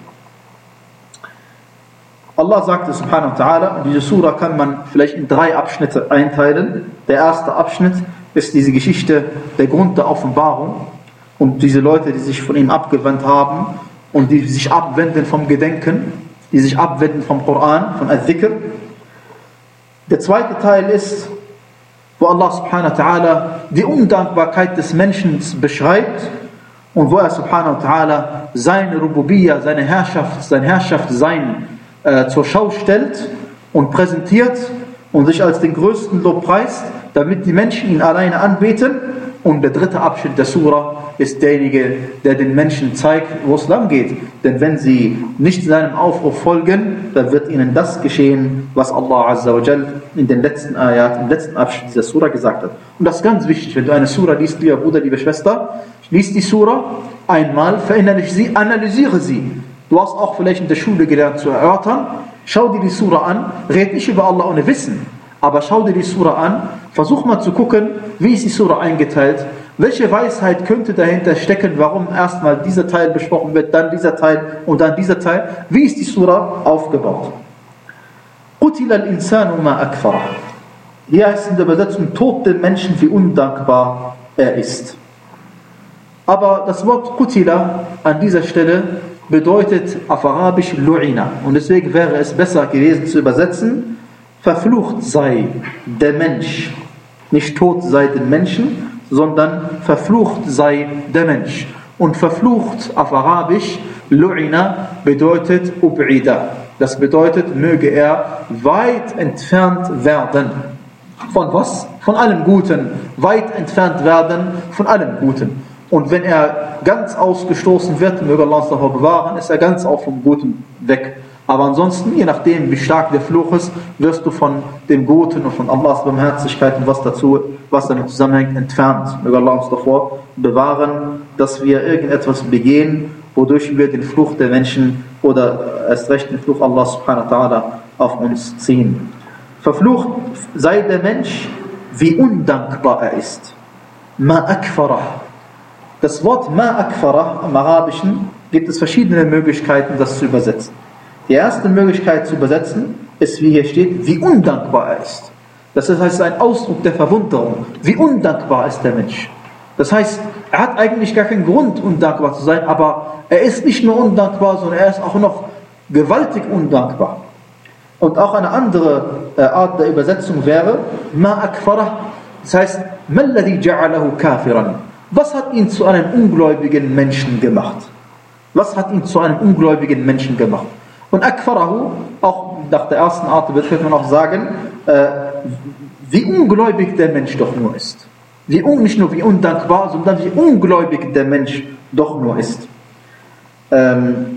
Allah sagte subhanahu wa ta'ala, und diese Sura kann man vielleicht in drei Abschnitte einteilen. Der erste Abschnitt ist diese Geschichte, der Grund der Offenbarung und diese Leute, die sich von ihm abgewandt haben und die sich abwenden vom Gedenken, die sich abwenden vom Koran, von Al-Dhikr. Der zweite Teil ist, wo Allah subhanahu wa ta'ala die Undankbarkeit des Menschen beschreibt und wo er subhanahu wa ta'ala seine Rububiyya, seine Herrschaft, sein Herrschaftssein zur Schau stellt und präsentiert und sich als den größten Lob preist, damit die Menschen ihn alleine anbeten. Und der dritte Abschnitt der Sura ist derjenige, der den Menschen zeigt, wo es lang geht. Denn wenn sie nicht seinem Aufruf folgen, dann wird ihnen das geschehen, was Allah Azza wa Jal in den letzten Ayat, im letzten Abschnitt dieser Sura gesagt hat. Und das ist ganz wichtig, wenn du eine Sura liest, lieber Bruder, liebe Schwester, lies die Sura einmal, verinnerliche sie, analysiere sie. Du hast auch vielleicht in der Schule gelernt zu erörtern. Schau dir die Sura an, red nicht über Allah ohne Wissen, aber schau dir die Sura an, versuch mal zu gucken, wie ist die Sura eingeteilt, welche Weisheit könnte dahinter stecken, warum erstmal dieser Teil besprochen wird, dann dieser Teil und dann dieser Teil. Wie ist die Sura aufgebaut? Qutila al-insanu ma akfarah. Hier heißt in der Übersetzung, Tod den Menschen, wie undankbar er ist. Aber das Wort Qutila an dieser Stelle bedeutet auf Arabisch Lu'ina. Und deswegen wäre es besser gewesen zu übersetzen, verflucht sei der Mensch. Nicht tot sei den Menschen, sondern verflucht sei der Mensch. Und verflucht auf Arabisch, Lu'ina, bedeutet Ub'ida. Das bedeutet, möge er weit entfernt werden. Von was? Von allem Guten. Weit entfernt werden von allem Guten. Und wenn er ganz ausgestoßen wird, möge Allah uns davor bewahren, ist er ganz auch vom Guten weg. Aber ansonsten, je nachdem wie stark der Fluch ist, wirst du von dem Guten und von Allahs Barmherzigkeit und was dazu, was damit zusammenhängt, entfernt. Möge Allah uns davor bewahren, dass wir irgendetwas begehen, wodurch wir den Fluch der Menschen oder erst recht den Fluch Allah subhanahu wa ta'ala auf uns ziehen. Verflucht sei der Mensch, wie undankbar er ist. Ma akfarah. Das Wort Ma akfarah im Arabischen gibt es verschiedene Möglichkeiten, das zu übersetzen. Die erste Möglichkeit zu übersetzen ist, wie hier steht, wie undankbar er ist. Das heißt, ein Ausdruck der Verwunderung. Wie undankbar ist der Mensch. Das heißt, er hat eigentlich gar keinen Grund, undankbar zu sein, aber er ist nicht nur undankbar, sondern er ist auch noch gewaltig undankbar. Und auch eine andere Art der Übersetzung wäre, Ma akfarah, das heißt, Malladhi ja'alahu kafiran. Was hat ihn zu einem ungläubigen Menschen gemacht? Was hat ihn zu einem ungläubigen Menschen gemacht? Und akfarahu, auch nach der ersten Art könnte man auch sagen, äh, wie ungläubig der Mensch doch nur ist. Wie un, nicht nur wie undankbar, sondern wie ungläubig der Mensch doch nur ist. Ähm,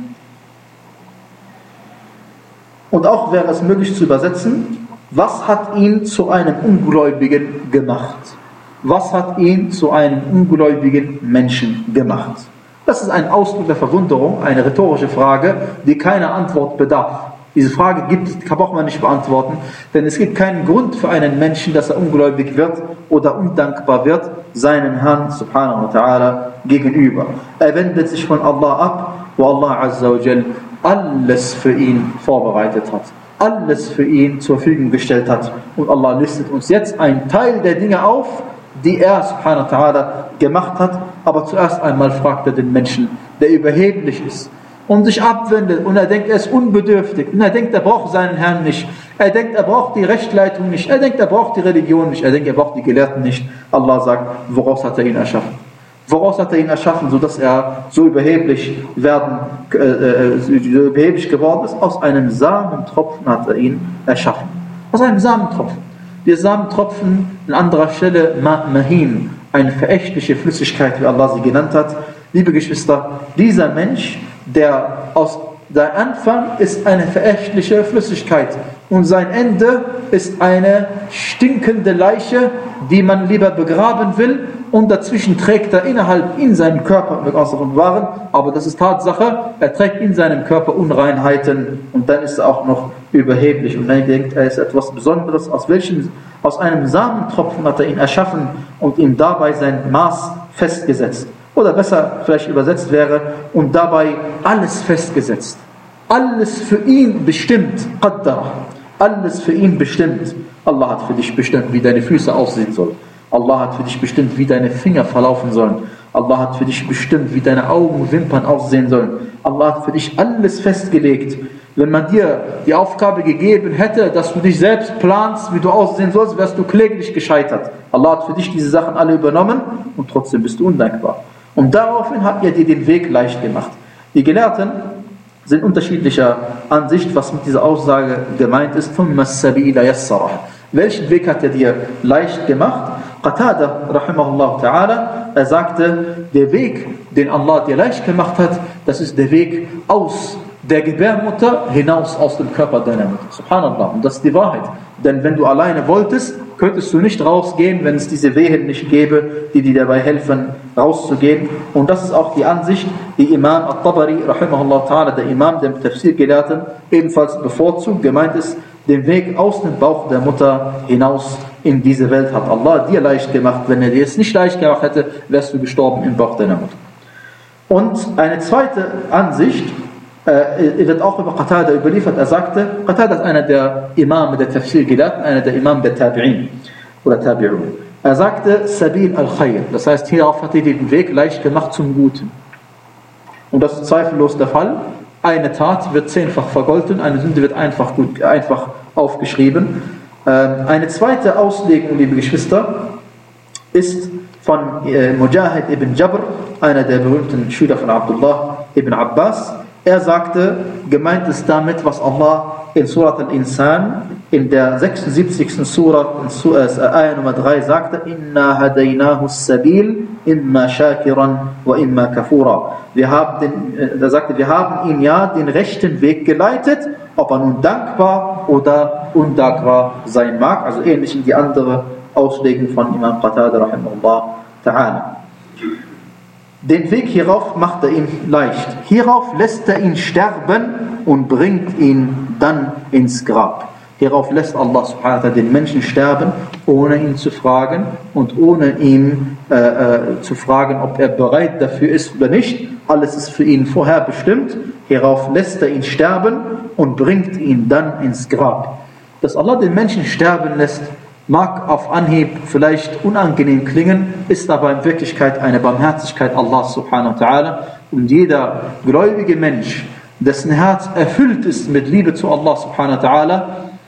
und auch wäre es möglich zu übersetzen, was hat ihn zu einem Ungläubigen gemacht? Was hat ihn zu einem ungläubigen Menschen gemacht? Das ist ein Ausdruck der Verwunderung, eine rhetorische Frage, die keiner Antwort bedarf. Diese Frage gibt, braucht man nicht beantworten, denn es gibt keinen Grund für einen Menschen, dass er ungläubig wird oder undankbar wird, seinem Herrn subhanahu wa ta'ala gegenüber. Er wendet sich von Allah ab, wo Allah azza wa jal alles für ihn vorbereitet hat, alles für ihn zur Verfügung gestellt hat. Und Allah listet uns jetzt einen Teil der Dinge auf, die er subhanahu wa ta'ala gemacht hat, aber zuerst einmal fragt er den Menschen, der überheblich ist und sich abwendet und er denkt, er ist unbedürftig und er denkt, er braucht seinen Herrn nicht, er denkt, er braucht die Rechtleitung nicht, er denkt, er braucht die Religion nicht, er denkt, er braucht die Gelehrten nicht. Allah sagt, woraus hat er ihn erschaffen? Woraus hat er ihn erschaffen, sodass er so überheblich werden, äh, so überheblich geworden ist? Aus einem Samentropfen hat er ihn erschaffen. Aus einem Samentropfen. Der Samentropfen, an anderer Stelle Mahin, eine verächtliche Flüssigkeit, wie Allah sie genannt hat. Liebe Geschwister, dieser Mensch, der aus der Anfang ist eine verächtliche Flüssigkeit und sein Ende ist eine stinkende Leiche, die man lieber begraben will, und dazwischen trägt er innerhalb in seinem Körper, mit davon bewahren, aber das ist Tatsache, er trägt in seinem Körper Unreinheiten und dann ist er auch noch überheblich und dann denkt er, ist etwas Besonderes, aus welchem, aus einem Samentropfen hat er ihn erschaffen und ihm dabei sein Maß festgesetzt. Oder besser vielleicht übersetzt wäre, und dabei alles festgesetzt. Alles für ihn bestimmt. Qaddara. Alles für ihn bestimmt. Allah hat für dich bestimmt, wie deine Füße aussehen sollen. Allah hat für dich bestimmt, wie deine Finger verlaufen sollen. Allah hat für dich bestimmt, wie deine Augenwimpern aussehen sollen. Allah hat für dich alles festgelegt. Wenn man dir die Aufgabe gegeben hätte, dass du dich selbst planst, wie du aussehen sollst, wärst du kläglich gescheitert. Allah hat für dich diese Sachen alle übernommen und trotzdem bist du undankbar. Und daraufhin hat er dir den Weg leicht gemacht. Die Gelehrten sind unterschiedlicher Ansicht, was mit dieser Aussage gemeint ist. Welchen Weg hat er dir leicht gemacht? Qatada, rahimahullah ta'ala, er sagte, der Weg, den Allah dir leicht gemacht hat, das ist der Weg aus der Gebärmutter hinaus aus dem Körper deiner Mutter. Subhanallah. Und das ist die Wahrheit. Denn wenn du alleine wolltest, könntest du nicht rausgehen, wenn es diese Wehen nicht gäbe, die dir dabei helfen, rauszugehen. Und das ist auch die Ansicht, die Imam al-Tabari, rahimahullah ta'ala, der Imam, der Tafsir-Gelehrten, ebenfalls bevorzugt. Gemeint ist, den Weg aus dem Bauch der Mutter hinaus in diese Welt hat Allah dir leicht gemacht. Wenn er dir es nicht leicht gemacht hätte, wärst du gestorben im Bauch deiner Mutter. Und eine zweite Ansicht, äh, wird auch über Qatada überliefert. Er sagte, Qatada ist einer der Imame der Tafsir-Gelehrten, einer der Imame der Tabi'in oder Tabi'un. Er sagte, Sabil al-Khayr. Das heißt, hierauf hat er den Weg leicht gemacht zum Guten. Und das ist zweifellos der Fall. Eine Tat wird zehnfach vergolten, eine Sünde wird einfach, gut, einfach aufgeschrieben. Eine zweite Auslegung, liebe Geschwister, ist von Mujahid ibn Jabr, einer der berühmten Schüler von Abdullah ibn Abbas. Er sagte, gemeint ist damit, was Allah in Surat al-Insan, in der sechsundsiebzigsten Surah, in Ayah Nummer drei sagte, Inna hadaynahu as-sabil, imma shakiran wa imma kafura. Wir haben den, er sagte, wir haben ihn ja den rechten Weg geleitet, ob er nun dankbar oder undankbar sein mag. Also ähnlich wie die andere Auslegung von Imam Qatada, rahimahullah ta'ala. Den Weg hierauf macht er ihm leicht. Hierauf lässt er ihn sterben und bringt ihn dann ins Grab. Hierauf lässt Allah subhanahu wa ta'ala den Menschen sterben, ohne ihn zu fragen und ohne ihn äh, äh, zu fragen, ob er bereit dafür ist oder nicht. Alles ist für ihn vorher bestimmt. Hierauf lässt er ihn sterben und bringt ihn dann ins Grab. Dass Allah den Menschen sterben lässt, mag auf Anhieb vielleicht unangenehm klingen, ist aber in Wirklichkeit eine Barmherzigkeit Allah subhanahu wa ta'ala. Und jeder gläubige Mensch, dessen Herz erfüllt ist mit Liebe zu Allah subhanahu wa ta'ala,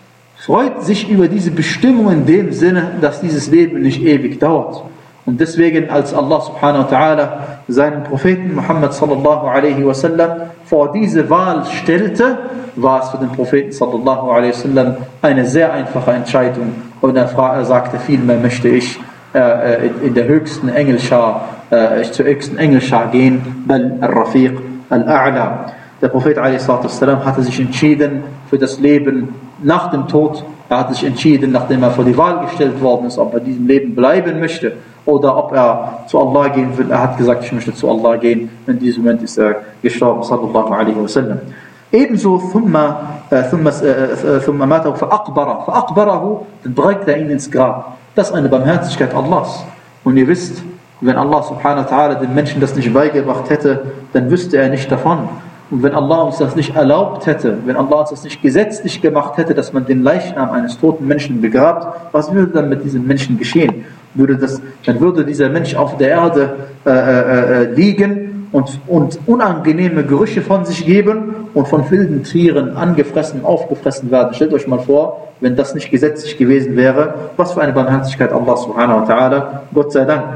freut sich über diese Bestimmung in dem Sinne, dass dieses Leben nicht ewig dauert. Und deswegen, als Allah subhanahu wa ta'ala seinen Propheten Muhammad sallallahu alaihi wasallam vor diese Wahl stellte, war es für den Propheten sallallahu alaihi wasallam eine sehr einfache Entscheidung. Und er sagte, vielmehr möchte ich äh, in der höchsten Engelschar, äh, zur höchsten Engelschar gehen, bal al-Rafiq al-A'la. Der Prophet alaihi wasallam hatte sich entschieden für das Leben nach dem Tod. Er hat sich entschieden, nachdem er vor die Wahl gestellt worden ist, ob er in diesem Leben bleiben möchte oder ob er zu Allah gehen will. Er hat gesagt, ich möchte zu Allah gehen. In diesem Moment ist er gestorben, sallallahu alaihi wasallam. Ebenso thumma, äh, thumma, äh, thumma matahu fa'aqbara. Fa'aqbarahu, dann bringt er ihn ins Grab. Das ist eine Barmherzigkeit Allahs. Und ihr wisst, wenn Allah subhanahu wa ta'ala den Menschen das nicht beigebracht hätte, dann wüsste er nicht davon. Und wenn Allah uns das nicht erlaubt hätte, wenn Allah uns das nicht gesetzlich gemacht hätte, dass man den Leichnam eines toten Menschen begrabt, was würde dann mit diesem Menschen geschehen? Würde das, dann würde dieser Mensch auf der Erde äh, äh, äh, liegen und, und unangenehme Gerüche von sich geben und von wilden Tieren angefressen, aufgefressen werden. Stellt euch mal vor, wenn das nicht gesetzlich gewesen wäre, was für eine Barmherzigkeit Allah subhanahu wa ta'ala, Gott sei Dank.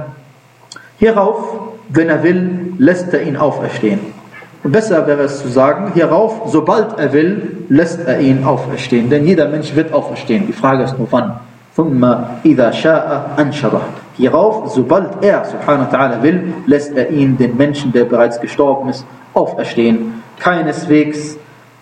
Hierauf, wenn er will, lässt er ihn auferstehen. Und besser wäre es zu sagen, hierauf, sobald er will, lässt er ihn auferstehen. Denn jeder Mensch wird auferstehen. Die Frage ist nur wann. ثُمَّ إِذَا شَاءَ أَنْشَرَهُ. Hierauf, sobald er, subhanahu wa ta'ala, will, lässt er ihn, den Menschen, der bereits gestorben ist, auferstehen. Keineswegs,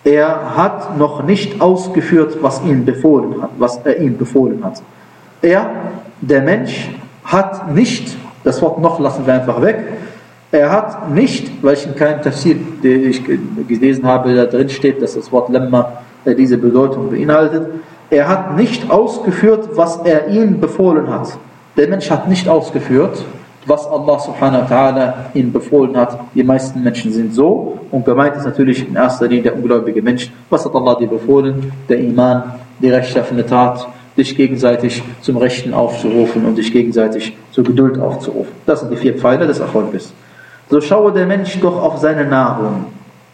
er hat noch nicht ausgeführt, was, ihn befohlen hat, was er ihm befohlen hat. Er, der Mensch, hat nicht, das Wort noch lassen wir einfach weg, er hat nicht, weil ich in keinem Tafsir, den ich gelesen habe, da drin steht, dass das Wort Lemma diese Bedeutung beinhaltet, er hat nicht ausgeführt, was er ihm befohlen hat. Der Mensch hat nicht ausgeführt, was Allah subhanahu wa ta'ala ihm befohlen hat. Die meisten Menschen sind so, und gemeint ist natürlich in erster Linie der ungläubige Mensch. Was hat Allah dir befohlen? Der Iman, die rechtschaffene Tat, dich gegenseitig zum Rechten aufzurufen und dich gegenseitig zur Geduld aufzurufen. Das sind die vier Pfeiler des Erfolges. So schaue der Mensch doch auf seine Nahrung.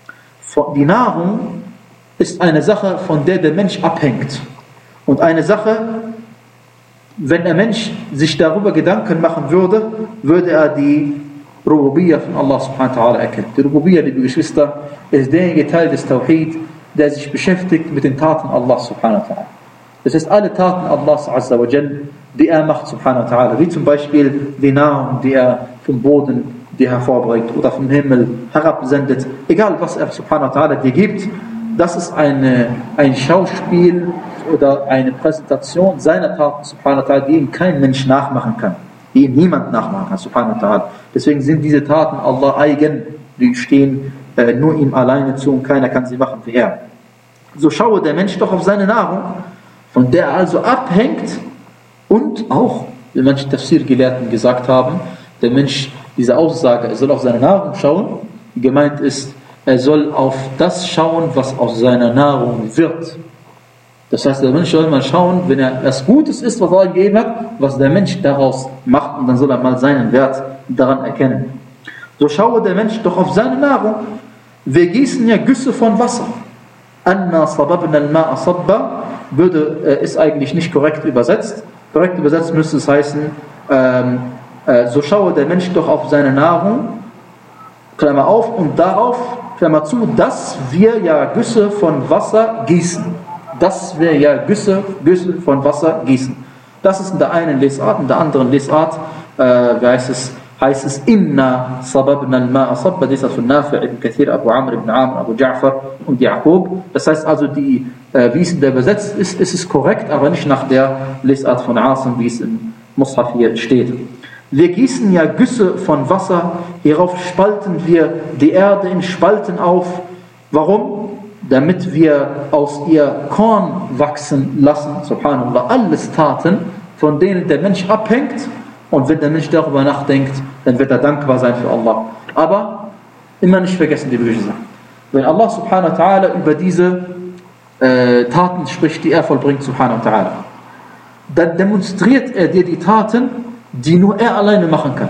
Die Nahrung ist eine Sache, von der der Mensch abhängt. Und eine Sache, wenn der Mensch sich darüber Gedanken machen würde, würde er die Rububiyya von Allah subhanahu wa ta'ala erkennen. Die Rububiyya, liebe Geschwister, ist derjenige Teil des Tawhid, der sich beschäftigt mit den Taten Allah subhanahu wa ta'ala. Das heißt, alle Taten Allahs azza wa jal die er macht, subhanahu wa ta'ala, wie zum Beispiel die Nahrung, die er vom Boden dir hervorbringt oder vom Himmel herabsendet, egal was er, subhanahu wa ta'ala, dir gibt, das ist eine, ein Schauspiel oder eine Präsentation seiner Taten, subhanahu wa ta'ala, die ihm kein Mensch nachmachen kann, die ihm niemand nachmachen kann, subhanahu wa ta'ala. Deswegen sind diese Taten Allah eigen, die stehen äh, nur ihm alleine zu und keiner kann sie machen wie er. So schaue der Mensch doch auf seine Nahrung, von der er also abhängt, und auch, wie manche Tafsir-Gelehrten gesagt haben, der Mensch, diese Aussage, er soll auf seine Nahrung schauen, gemeint ist, er soll auf das schauen, was aus seiner Nahrung wird. Das heißt, der Mensch soll mal schauen, wenn er was Gutes ist, was er gegeben hat, was der Mensch daraus macht, und dann soll er mal seinen Wert daran erkennen. So schaue der Mensch doch auf seine Nahrung. Wir gießen ja Güsse von Wasser. Anna sababna al-ma'a sabba würde, äh, ist eigentlich nicht korrekt übersetzt. Korrekt übersetzt müsste es heißen, ähm, äh, so schaue der Mensch doch auf seine Nahrung, Klammer auf, und darauf, Klammer zu, dass wir ja Güsse von Wasser gießen. Dass wir ja Güsse, Güsse von Wasser gießen. Das ist in der einen Lesart, in der anderen Lesart, äh, wie heißt es, heißt es Inna sababna al-ma'a sabba, das ist von Nafi' ibn Kathir, Abu Amr ibn Amr, Abu Ja'far und Yaqub. Das heißt also, die, äh, wie es in der übersetzt ist, ist es korrekt, aber nicht nach der Lesart von Asim, wie es im Mushaf hier steht. Wir gießen ja Güsse von Wasser, hierauf spalten wir die Erde in Spalten auf. Warum? Damit wir aus ihr Korn wachsen lassen, subhanallah, alles Taten, von denen der Mensch abhängt, und wenn der Mensch darüber nachdenkt, dann wird er dankbar sein für Allah. Aber immer nicht vergessen die böse Sachen. Wenn Allah subhanahu wa ta'ala über diese äh, Taten spricht, die er vollbringt, subhanahu wa ta'ala, dann demonstriert er dir die Taten, die nur er alleine machen kann.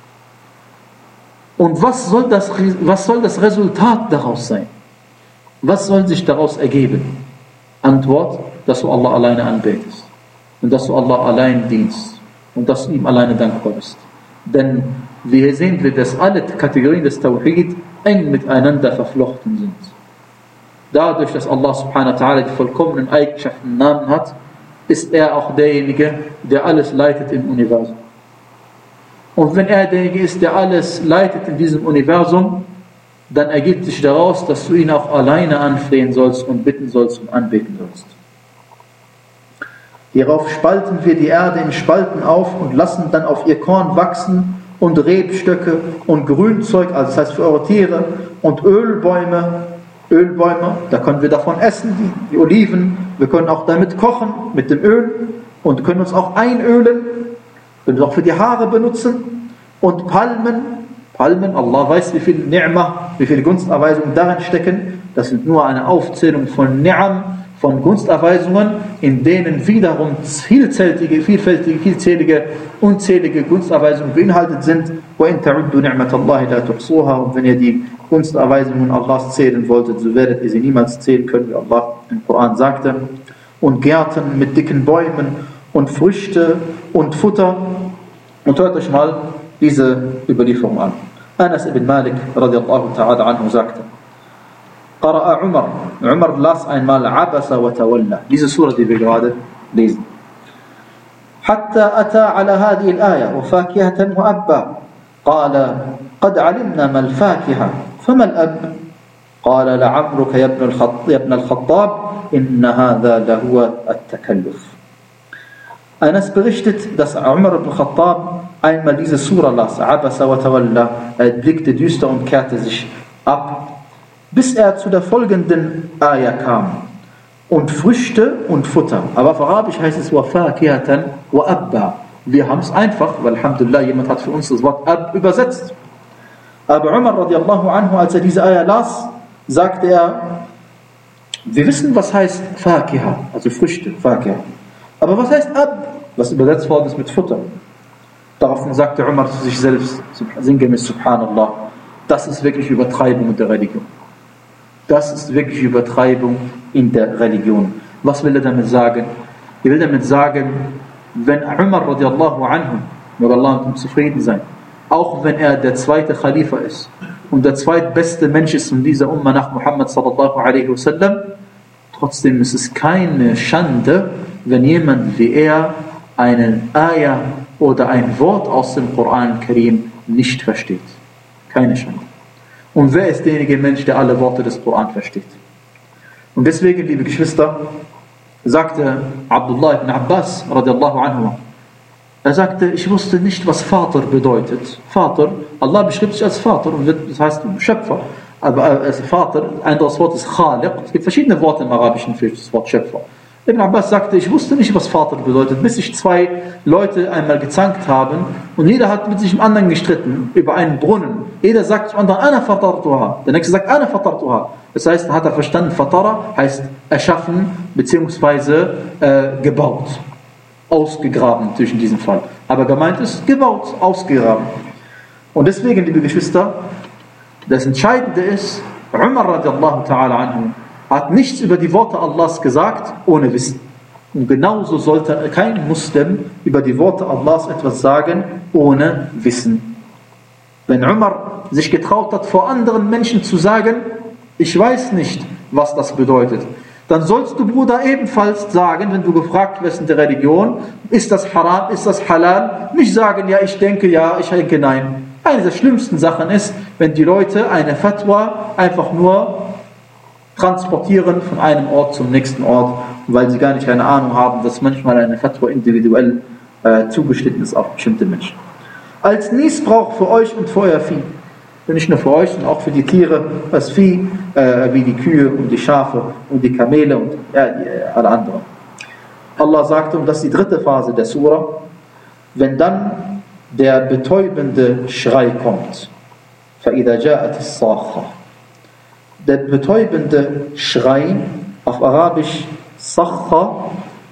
Und was soll das, was soll das Resultat daraus sein? Was soll sich daraus ergeben? Antwort, dass du Allah alleine anbetest und dass du Allah allein dienst und dass du ihm alleine dankbar bist. Denn wir sehen, dass alle Kategorien des Tawhid eng miteinander verflochten sind. Dadurch, dass Allah subhanahu wa ta'ala die vollkommenen Eigenschaften und Namen hat, ist er auch derjenige, der alles leitet im Universum. Und wenn er derjenige ist, der alles leitet in diesem Universum, dann ergibt sich daraus, dass du ihn auch alleine anflehen sollst und bitten sollst und anbeten sollst. Hierauf spalten wir die Erde in Spalten auf und lassen dann auf ihr Korn wachsen und Rebstöcke und Grünzeug, also das heißt für eure Tiere, und Ölbäume, Ölbäume, da können wir davon essen, die, die Oliven, wir können auch damit kochen, mit dem Öl, und können uns auch einölen, können wir auch für die Haare benutzen, und Palmen, Palmen, Allah weiß, wie viel Ni'mah, wie viele Gunsterweisungen darin stecken. Das sind nur eine Aufzählung von Ni'am, von Gunsterweisungen, in denen wiederum vielzählige, vielfältige, vielzählige, unzählige Gunsterweisungen beinhaltet sind. وَإِن تَعُدُّوا نِعْمَةَ اللَّهِ لَا تُحْصُوهَا. Und wenn ihr die Gunsterweisungen Allahs zählen wolltet, so werdet ihr sie niemals zählen können, wie Allah im Koran sagte. Und Gärten mit dicken Bäumen und Früchte und Futter. Und hört euch mal diese Überlieferung an. Anas ibn Malik radiallahu ta'ala anhu sagte, Qara'a Umar, Umar las einmal Abasa wa Tawalla, diese Surah, die wir gerade lesen. Hatta ata ala hadi al-aya wa fakihatan wa abba. Qala, qad alimna ma al-fakiha, fama al-ab. Qala, la'amruka ya ibn al-Khattab, inna hadha lahuwa at-takalluf. Anas berichtet, dass Umar ibn Khattab einmal diese Surah las, Abasa wa Tawalla, er blickte düster und kehrte sich ab, bis er zu der folgenden Ayah kam. Und Früchte und Futter. Aber auf Arabisch heißt es وَفَاكِهَةً وَأَبَّا. Wir haben es einfach, weil Alhamdulillah, jemand hat für uns das Wort Ab übersetzt. Aber Umar radiallahu anhu, als er diese Ayah las, sagte er, wir wissen, was heißt Fakiha, also Früchte, Fakiha. Aber was heißt Ab, was übersetzt worden ist mit Futter? Daraufhin sagte Umar zu sich selbst, sinngemäß Subhanallah, das ist wirklich Übertreibung in der Religion. Das ist wirklich Übertreibung in der Religion. Was will er damit sagen? Er will damit sagen, wenn Umar radiallahu anhu, möge Allah mit ihm zufrieden sein, auch wenn er der zweite Khalifa ist und der zweitbeste Mensch ist in dieser Umma nach Muhammad sallallahu alaihi wasallam, trotzdem ist es keine Schande, wenn jemand wie er eine Ayah oder ein Wort aus dem Koran Karim nicht versteht. Keine Chance. Und wer ist derjenige Mensch, der alle Worte des Koran versteht? Und deswegen, liebe Geschwister, sagte Abdullah ibn Abbas radiallahu anhu, er sagte, ich wusste nicht, was Vater bedeutet. Vater, Allah beschreibt sich als Vater, und das heißt Schöpfer. Aber als Vater, ein anderes Wort ist Khaliq. Es gibt verschiedene Worte im Arabischen für das Wort Schöpfer. Ibn Abbas sagte, ich wusste nicht, was Vater bedeutet, bis sich zwei Leute einmal gezankt haben und jeder hat mit sich dem anderen gestritten über einen Brunnen. Jeder sagt zum anderen, Ana fatartuha. Der nächste sagt, Ana fatartuha. Das heißt, hat er verstanden, Fatara heißt erschaffen bzw. Äh, gebaut. Ausgegraben, natürlich in diesem Fall. Aber gemeint ist, gebaut, ausgegraben. Und deswegen, liebe Geschwister, das Entscheidende ist, Umar radiallahu ta'ala anhu hat nichts über die Worte Allahs gesagt, ohne Wissen. Und genauso sollte kein Muslim über die Worte Allahs etwas sagen, ohne Wissen. Wenn Umar sich getraut hat, vor anderen Menschen zu sagen, ich weiß nicht, was das bedeutet, dann sollst du, Bruder, ebenfalls sagen, wenn du gefragt wirst in der Religion, ist das haram, ist das halal, nicht sagen, ja, ich denke ja, ich denke nein. Eine der schlimmsten Sachen ist, wenn die Leute eine Fatwa einfach nur transportieren von einem Ort zum nächsten Ort, weil sie gar nicht eine Ahnung haben, dass manchmal eine Fatwa individuell äh, zugeschnitten ist auf bestimmte Menschen. Als Nießbrauch für euch und für euer Vieh. Nicht nur für euch, sondern auch für die Tiere, das Vieh, äh, wie die Kühe und die Schafe und die Kamele und ja, die, äh, alle anderen. Allah sagte, und das ist die dritte Phase der Surah, wenn dann der betäubende Schrei kommt, فَإِذَا جَاءَتِ الصَّاخَّةُ. Der betäubende Schrei, auf Arabisch Sakha,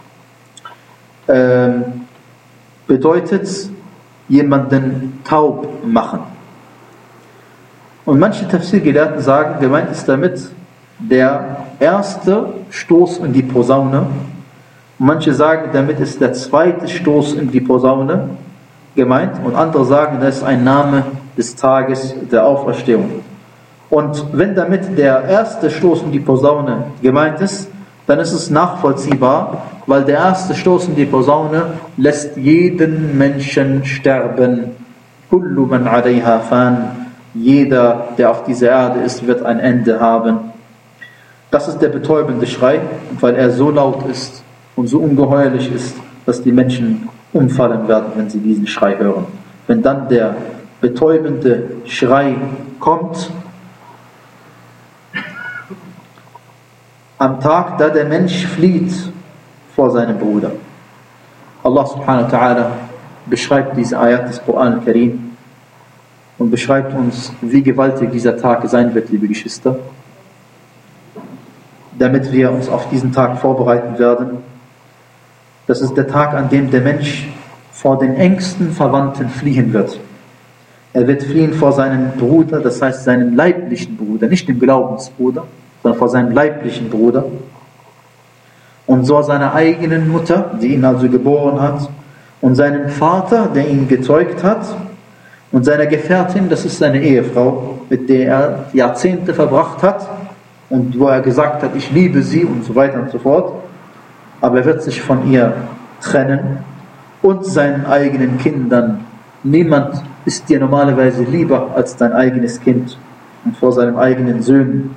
äh, bedeutet jemanden taub machen. Und manche Tafsir-Gelehrten sagen, gemeint ist damit der erste Stoß in die Posaune. Und manche sagen, damit ist der zweite Stoß in die Posaune gemeint. Und andere sagen, das ist ein Name des Tages der Auferstehung. Und wenn damit der erste Stoß in die Posaune gemeint ist, dann ist es nachvollziehbar, weil der erste Stoß in die Posaune lässt jeden Menschen sterben. Kullu man alayha fan. Jeder, der auf dieser Erde ist, wird ein Ende haben. Das ist der betäubende Schrei, weil er so laut ist und so ungeheuerlich ist, dass die Menschen umfallen werden, wenn sie diesen Schrei hören. Wenn dann der betäubende Schrei kommt, am Tag, da der Mensch flieht vor seinem Bruder. Allah subhanahu wa ta'ala beschreibt diese Ayat des Koran al-Karim und beschreibt uns, wie gewaltig dieser Tag sein wird, liebe Geschwister, damit wir uns auf diesen Tag vorbereiten werden. Das ist der Tag, an dem der Mensch vor den engsten Verwandten fliehen wird. Er wird fliehen vor seinem Bruder, das heißt seinem leiblichen Bruder, nicht dem Glaubensbruder, sondern vor seinem leiblichen Bruder. Und so seiner eigenen Mutter, die ihn also geboren hat, und seinem Vater, der ihn gezeugt hat, und seiner Gefährtin, das ist seine Ehefrau, mit der er Jahrzehnte verbracht hat und wo er gesagt hat, ich liebe sie und so weiter und so fort. Aber er wird sich von ihr trennen und seinen eigenen Kindern. Niemand ist dir normalerweise lieber als dein eigenes Kind und vor seinem eigenen Söhnen.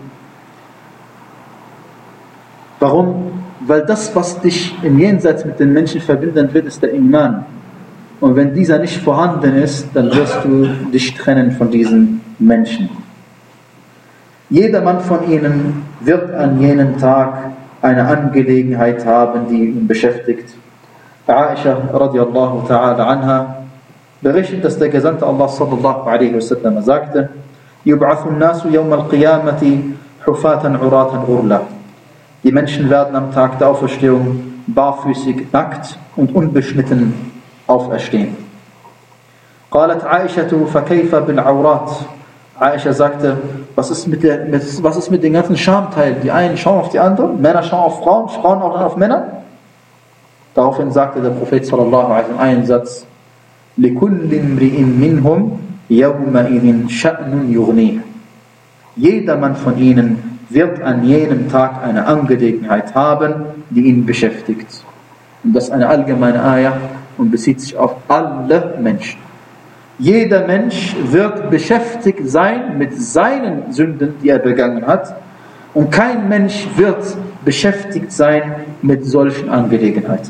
Warum? Weil das, was dich im Jenseits mit den Menschen verbinden wird, ist der Iman. Und wenn dieser nicht vorhanden ist, dann wirst du dich trennen von diesen Menschen. Jedermann von ihnen wird an jenem Tag eine Angelegenheit haben, die ihn beschäftigt. Aisha radiallahu ta'ala anha berichtet, dass der Gesandte Allah sallallahu alaihi wasallam sagte, يُبْعَثُ النَّاسُ يَوْمَ الْقِيَامَةِ حُفَاةً عُرَاةً غُرْلًا. Die Menschen werden am Tag der Auferstehung barfüßig, nackt und unbeschnitten auferstehen. قالت عائشة فكيف بالعورات. Aisha sagte, was ist mit der, mit, was ist mit den ganzen Schamteilen? Die einen schauen auf die anderen, Männer schauen auf Frauen, Frauen auch auf Männer. Daraufhin sagte der Prophet sallallahu alaihi wasallam einen Satz: لِكُلِّ امْرِئٍ مِّنْهُمْ يَوْمَئِذٍ شَأْنٌ يُغْنِيهِ. Jedermann von ihnen wird an jenem Tag eine Angelegenheit haben, die ihn beschäftigt. Und das ist eine allgemeine Ayah und bezieht sich auf alle Menschen. Jeder Mensch wird beschäftigt sein mit seinen Sünden, die er begangen hat. Und kein Mensch wird beschäftigt sein mit solchen Angelegenheiten.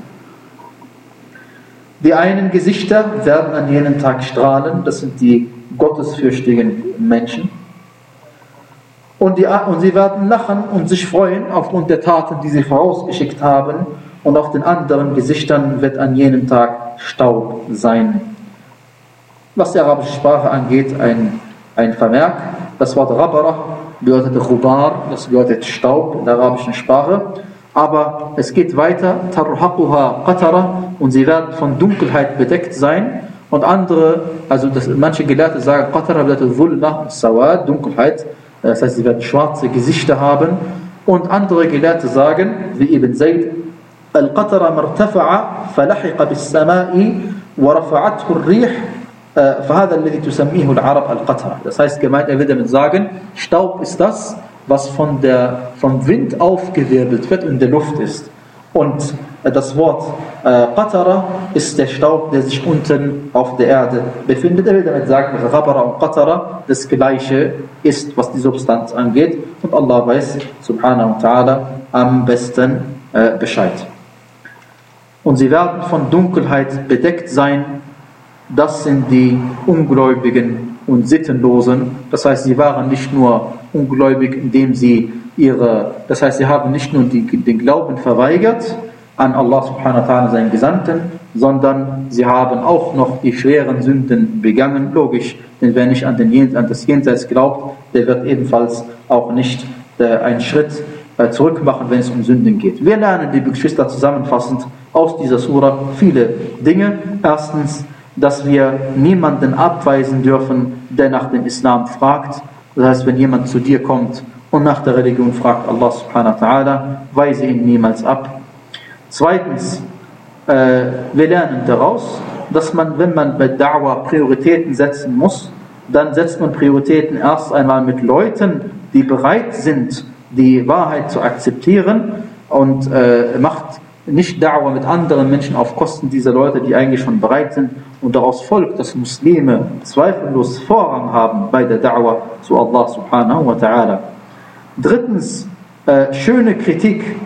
Die einen Gesichter werden an jenem Tag strahlen, das sind die gottesfürchtigen Menschen. Und, die, und sie werden lachen und sich freuen aufgrund der Taten, die sie vorausgeschickt haben. Und auf den anderen Gesichtern wird an jenem Tag Staub sein. Was die arabische Sprache angeht, ein, ein Vermerk. Das Wort Rabara bedeutet Ghubar, das bedeutet Staub in der arabischen Sprache. Aber es geht weiter, Tarhaquha Qatara, und sie werden von Dunkelheit bedeckt sein. Und andere, also das, manche Gelehrte sagen, Qatara bedeutet Dhulma und Sawad, Dunkelheit. Das heißt, sie werden schwarze Gesichter haben. Und andere Gelehrte sagen, wie Ibn Zayd, Al-Qatara martafa'a falahiqa bis-sama'i wa rafa'athu ar-rih fahada alladhi tusammihu al-Arab al-Qatara. Das heißt, gemeint, er will damit sagen, Staub ist das, was von der, vom Wind aufgewirbelt wird und in der Luft ist. Und das Wort äh, Qatara ist der Staub, der sich unten auf der Erde befindet. Er will damit sagen, dass Rabara und Qatara das Gleiche ist, was die Substanz angeht. Und Allah weiß, subhanahu wa ta'ala, am besten äh, Bescheid. Und sie werden von Dunkelheit bedeckt sein. Das sind die Ungläubigen und Sittenlosen. Das heißt, sie waren nicht nur ungläubig, indem sie ihre, das heißt, sie haben nicht nur die, den Glauben verweigert an Allah subhanahu wa ta'ala, seinen Gesandten, sondern sie haben auch noch die schweren Sünden begangen. Logisch, denn wer nicht an, den, an das Jenseits glaubt, der wird ebenfalls auch nicht äh, einen Schritt äh, zurück machen, wenn es um Sünden geht. Wir lernen, liebe Geschwister, zusammenfassend aus dieser Sura viele Dinge. Erstens, dass wir niemanden abweisen dürfen, der nach dem Islam fragt. Das heißt, wenn jemand zu dir kommt und nach der Religion fragt, Allah subhanahu wa ta'ala, weise ihn niemals ab. Zweitens, äh, wir lernen daraus, dass man, wenn man bei Da'wah Prioritäten setzen muss, dann setzt man Prioritäten erst einmal mit Leuten, die bereit sind, die Wahrheit zu akzeptieren, und äh, macht nicht Da'wah mit anderen Menschen auf Kosten dieser Leute, die eigentlich schon bereit sind. Und daraus folgt, dass Muslime zweifellos Vorrang haben bei der Da'wah zu Allah subhanahu wa ta'ala. Drittens, äh, schöne Kritik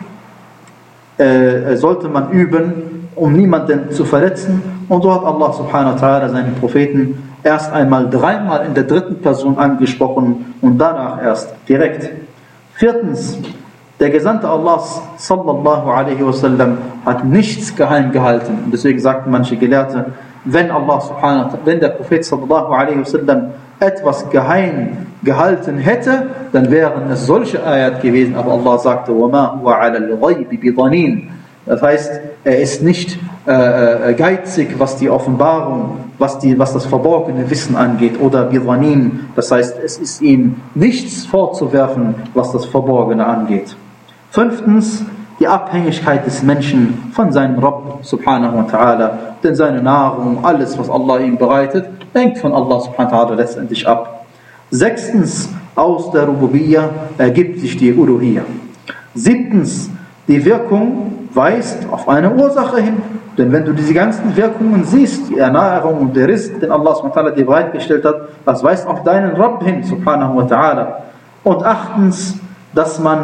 äh, sollte man üben, um niemanden zu verletzen. Und so hat Allah subhanahu wa ta'ala seinen Propheten erst einmal dreimal in der dritten Person angesprochen und danach erst direkt. Viertens, der Gesandte Allahs sallallahu alaihi wasallam hat nichts geheim gehalten. Und deswegen sagten manche Gelehrte, wenn Allah subhanahu wa ta'ala, wenn der Prophet sallallahu alaihi wasallam etwas geheim gehalten hätte, dann wären es solche Ayat gewesen. Aber Allah sagte, وَمَا هُوَ عَلَى الْغَيْبِ بِضَنِينَ. Das heißt, er ist nicht äh, geizig, was die Offenbarung, was, die, was das verborgene Wissen angeht, oder bidanin. Das heißt, es ist ihm nichts vorzuwerfen, was das Verborgene angeht. Fünftens, die Abhängigkeit des Menschen von seinem Rabb subhanahu wa ta'ala, denn seine Nahrung, alles was Allah ihm bereitet, hängt von Allah subhanahu wa ta'ala letztendlich ab. Sechstens, aus der Rububiyyah ergibt sich die Uluhiyyah. Siebtens, die Wirkung weist auf eine Ursache hin, denn wenn du diese ganzen Wirkungen siehst, die Ernährung und der Rizq, den Allah subhanahu wa ta'ala dir bereitgestellt hat, das weist auf deinen Rabb hin subhanahu wa ta'ala. Und achtens, dass man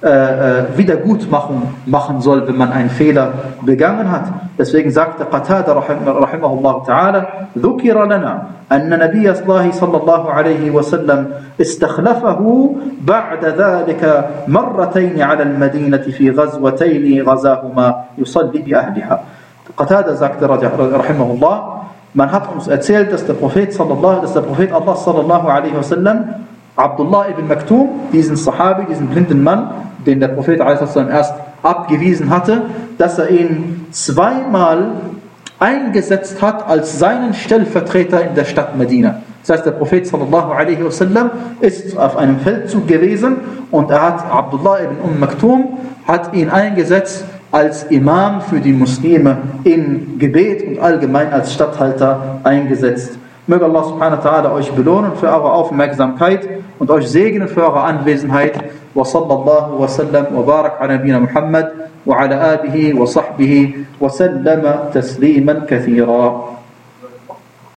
Äh, Wiedergutmachung machen soll, wenn man einen Fehler begangen hat. Deswegen sagte Qatada rahimahullah ta'ala, ذُكِرَ لَنَا أَنَّ نَبِيَّ اللَّهِ صلى الله عليه وسلم استخلفه بعد ذلك مرتين على المدينة في غزوتين غزاهما يصلي بأهلها. Qatada sagte rahimahullah, man hat uns erzählt, dass der Prophet sallallahu, dass der Prophet Allah sallallahu alaihi wasallam Abdullah ibn Maktum, diesen Sahabi, diesen blinden Mann, den der Prophet erst abgewiesen hatte, dass er ihn zweimal eingesetzt hat als seinen Stellvertreter in der Stadt Medina. Das heißt, der Prophet sallallahu alaihi wasallam ist auf einem Feldzug gewesen und er hat Abdullah ibn Umm Maktum hat ihn eingesetzt als Imam für die Muslime im Gebet und allgemein als Statthalter eingesetzt. Möge Allah subhanahu wa ta'ala euch belohnen für eure Aufmerksamkeit und euch segnen für eure Anwesenheit. Wa sallallahu wa sallam wa barak ala nabina Muhammad wa ala alihi wa sahbihi wa sallama tasliman kathira.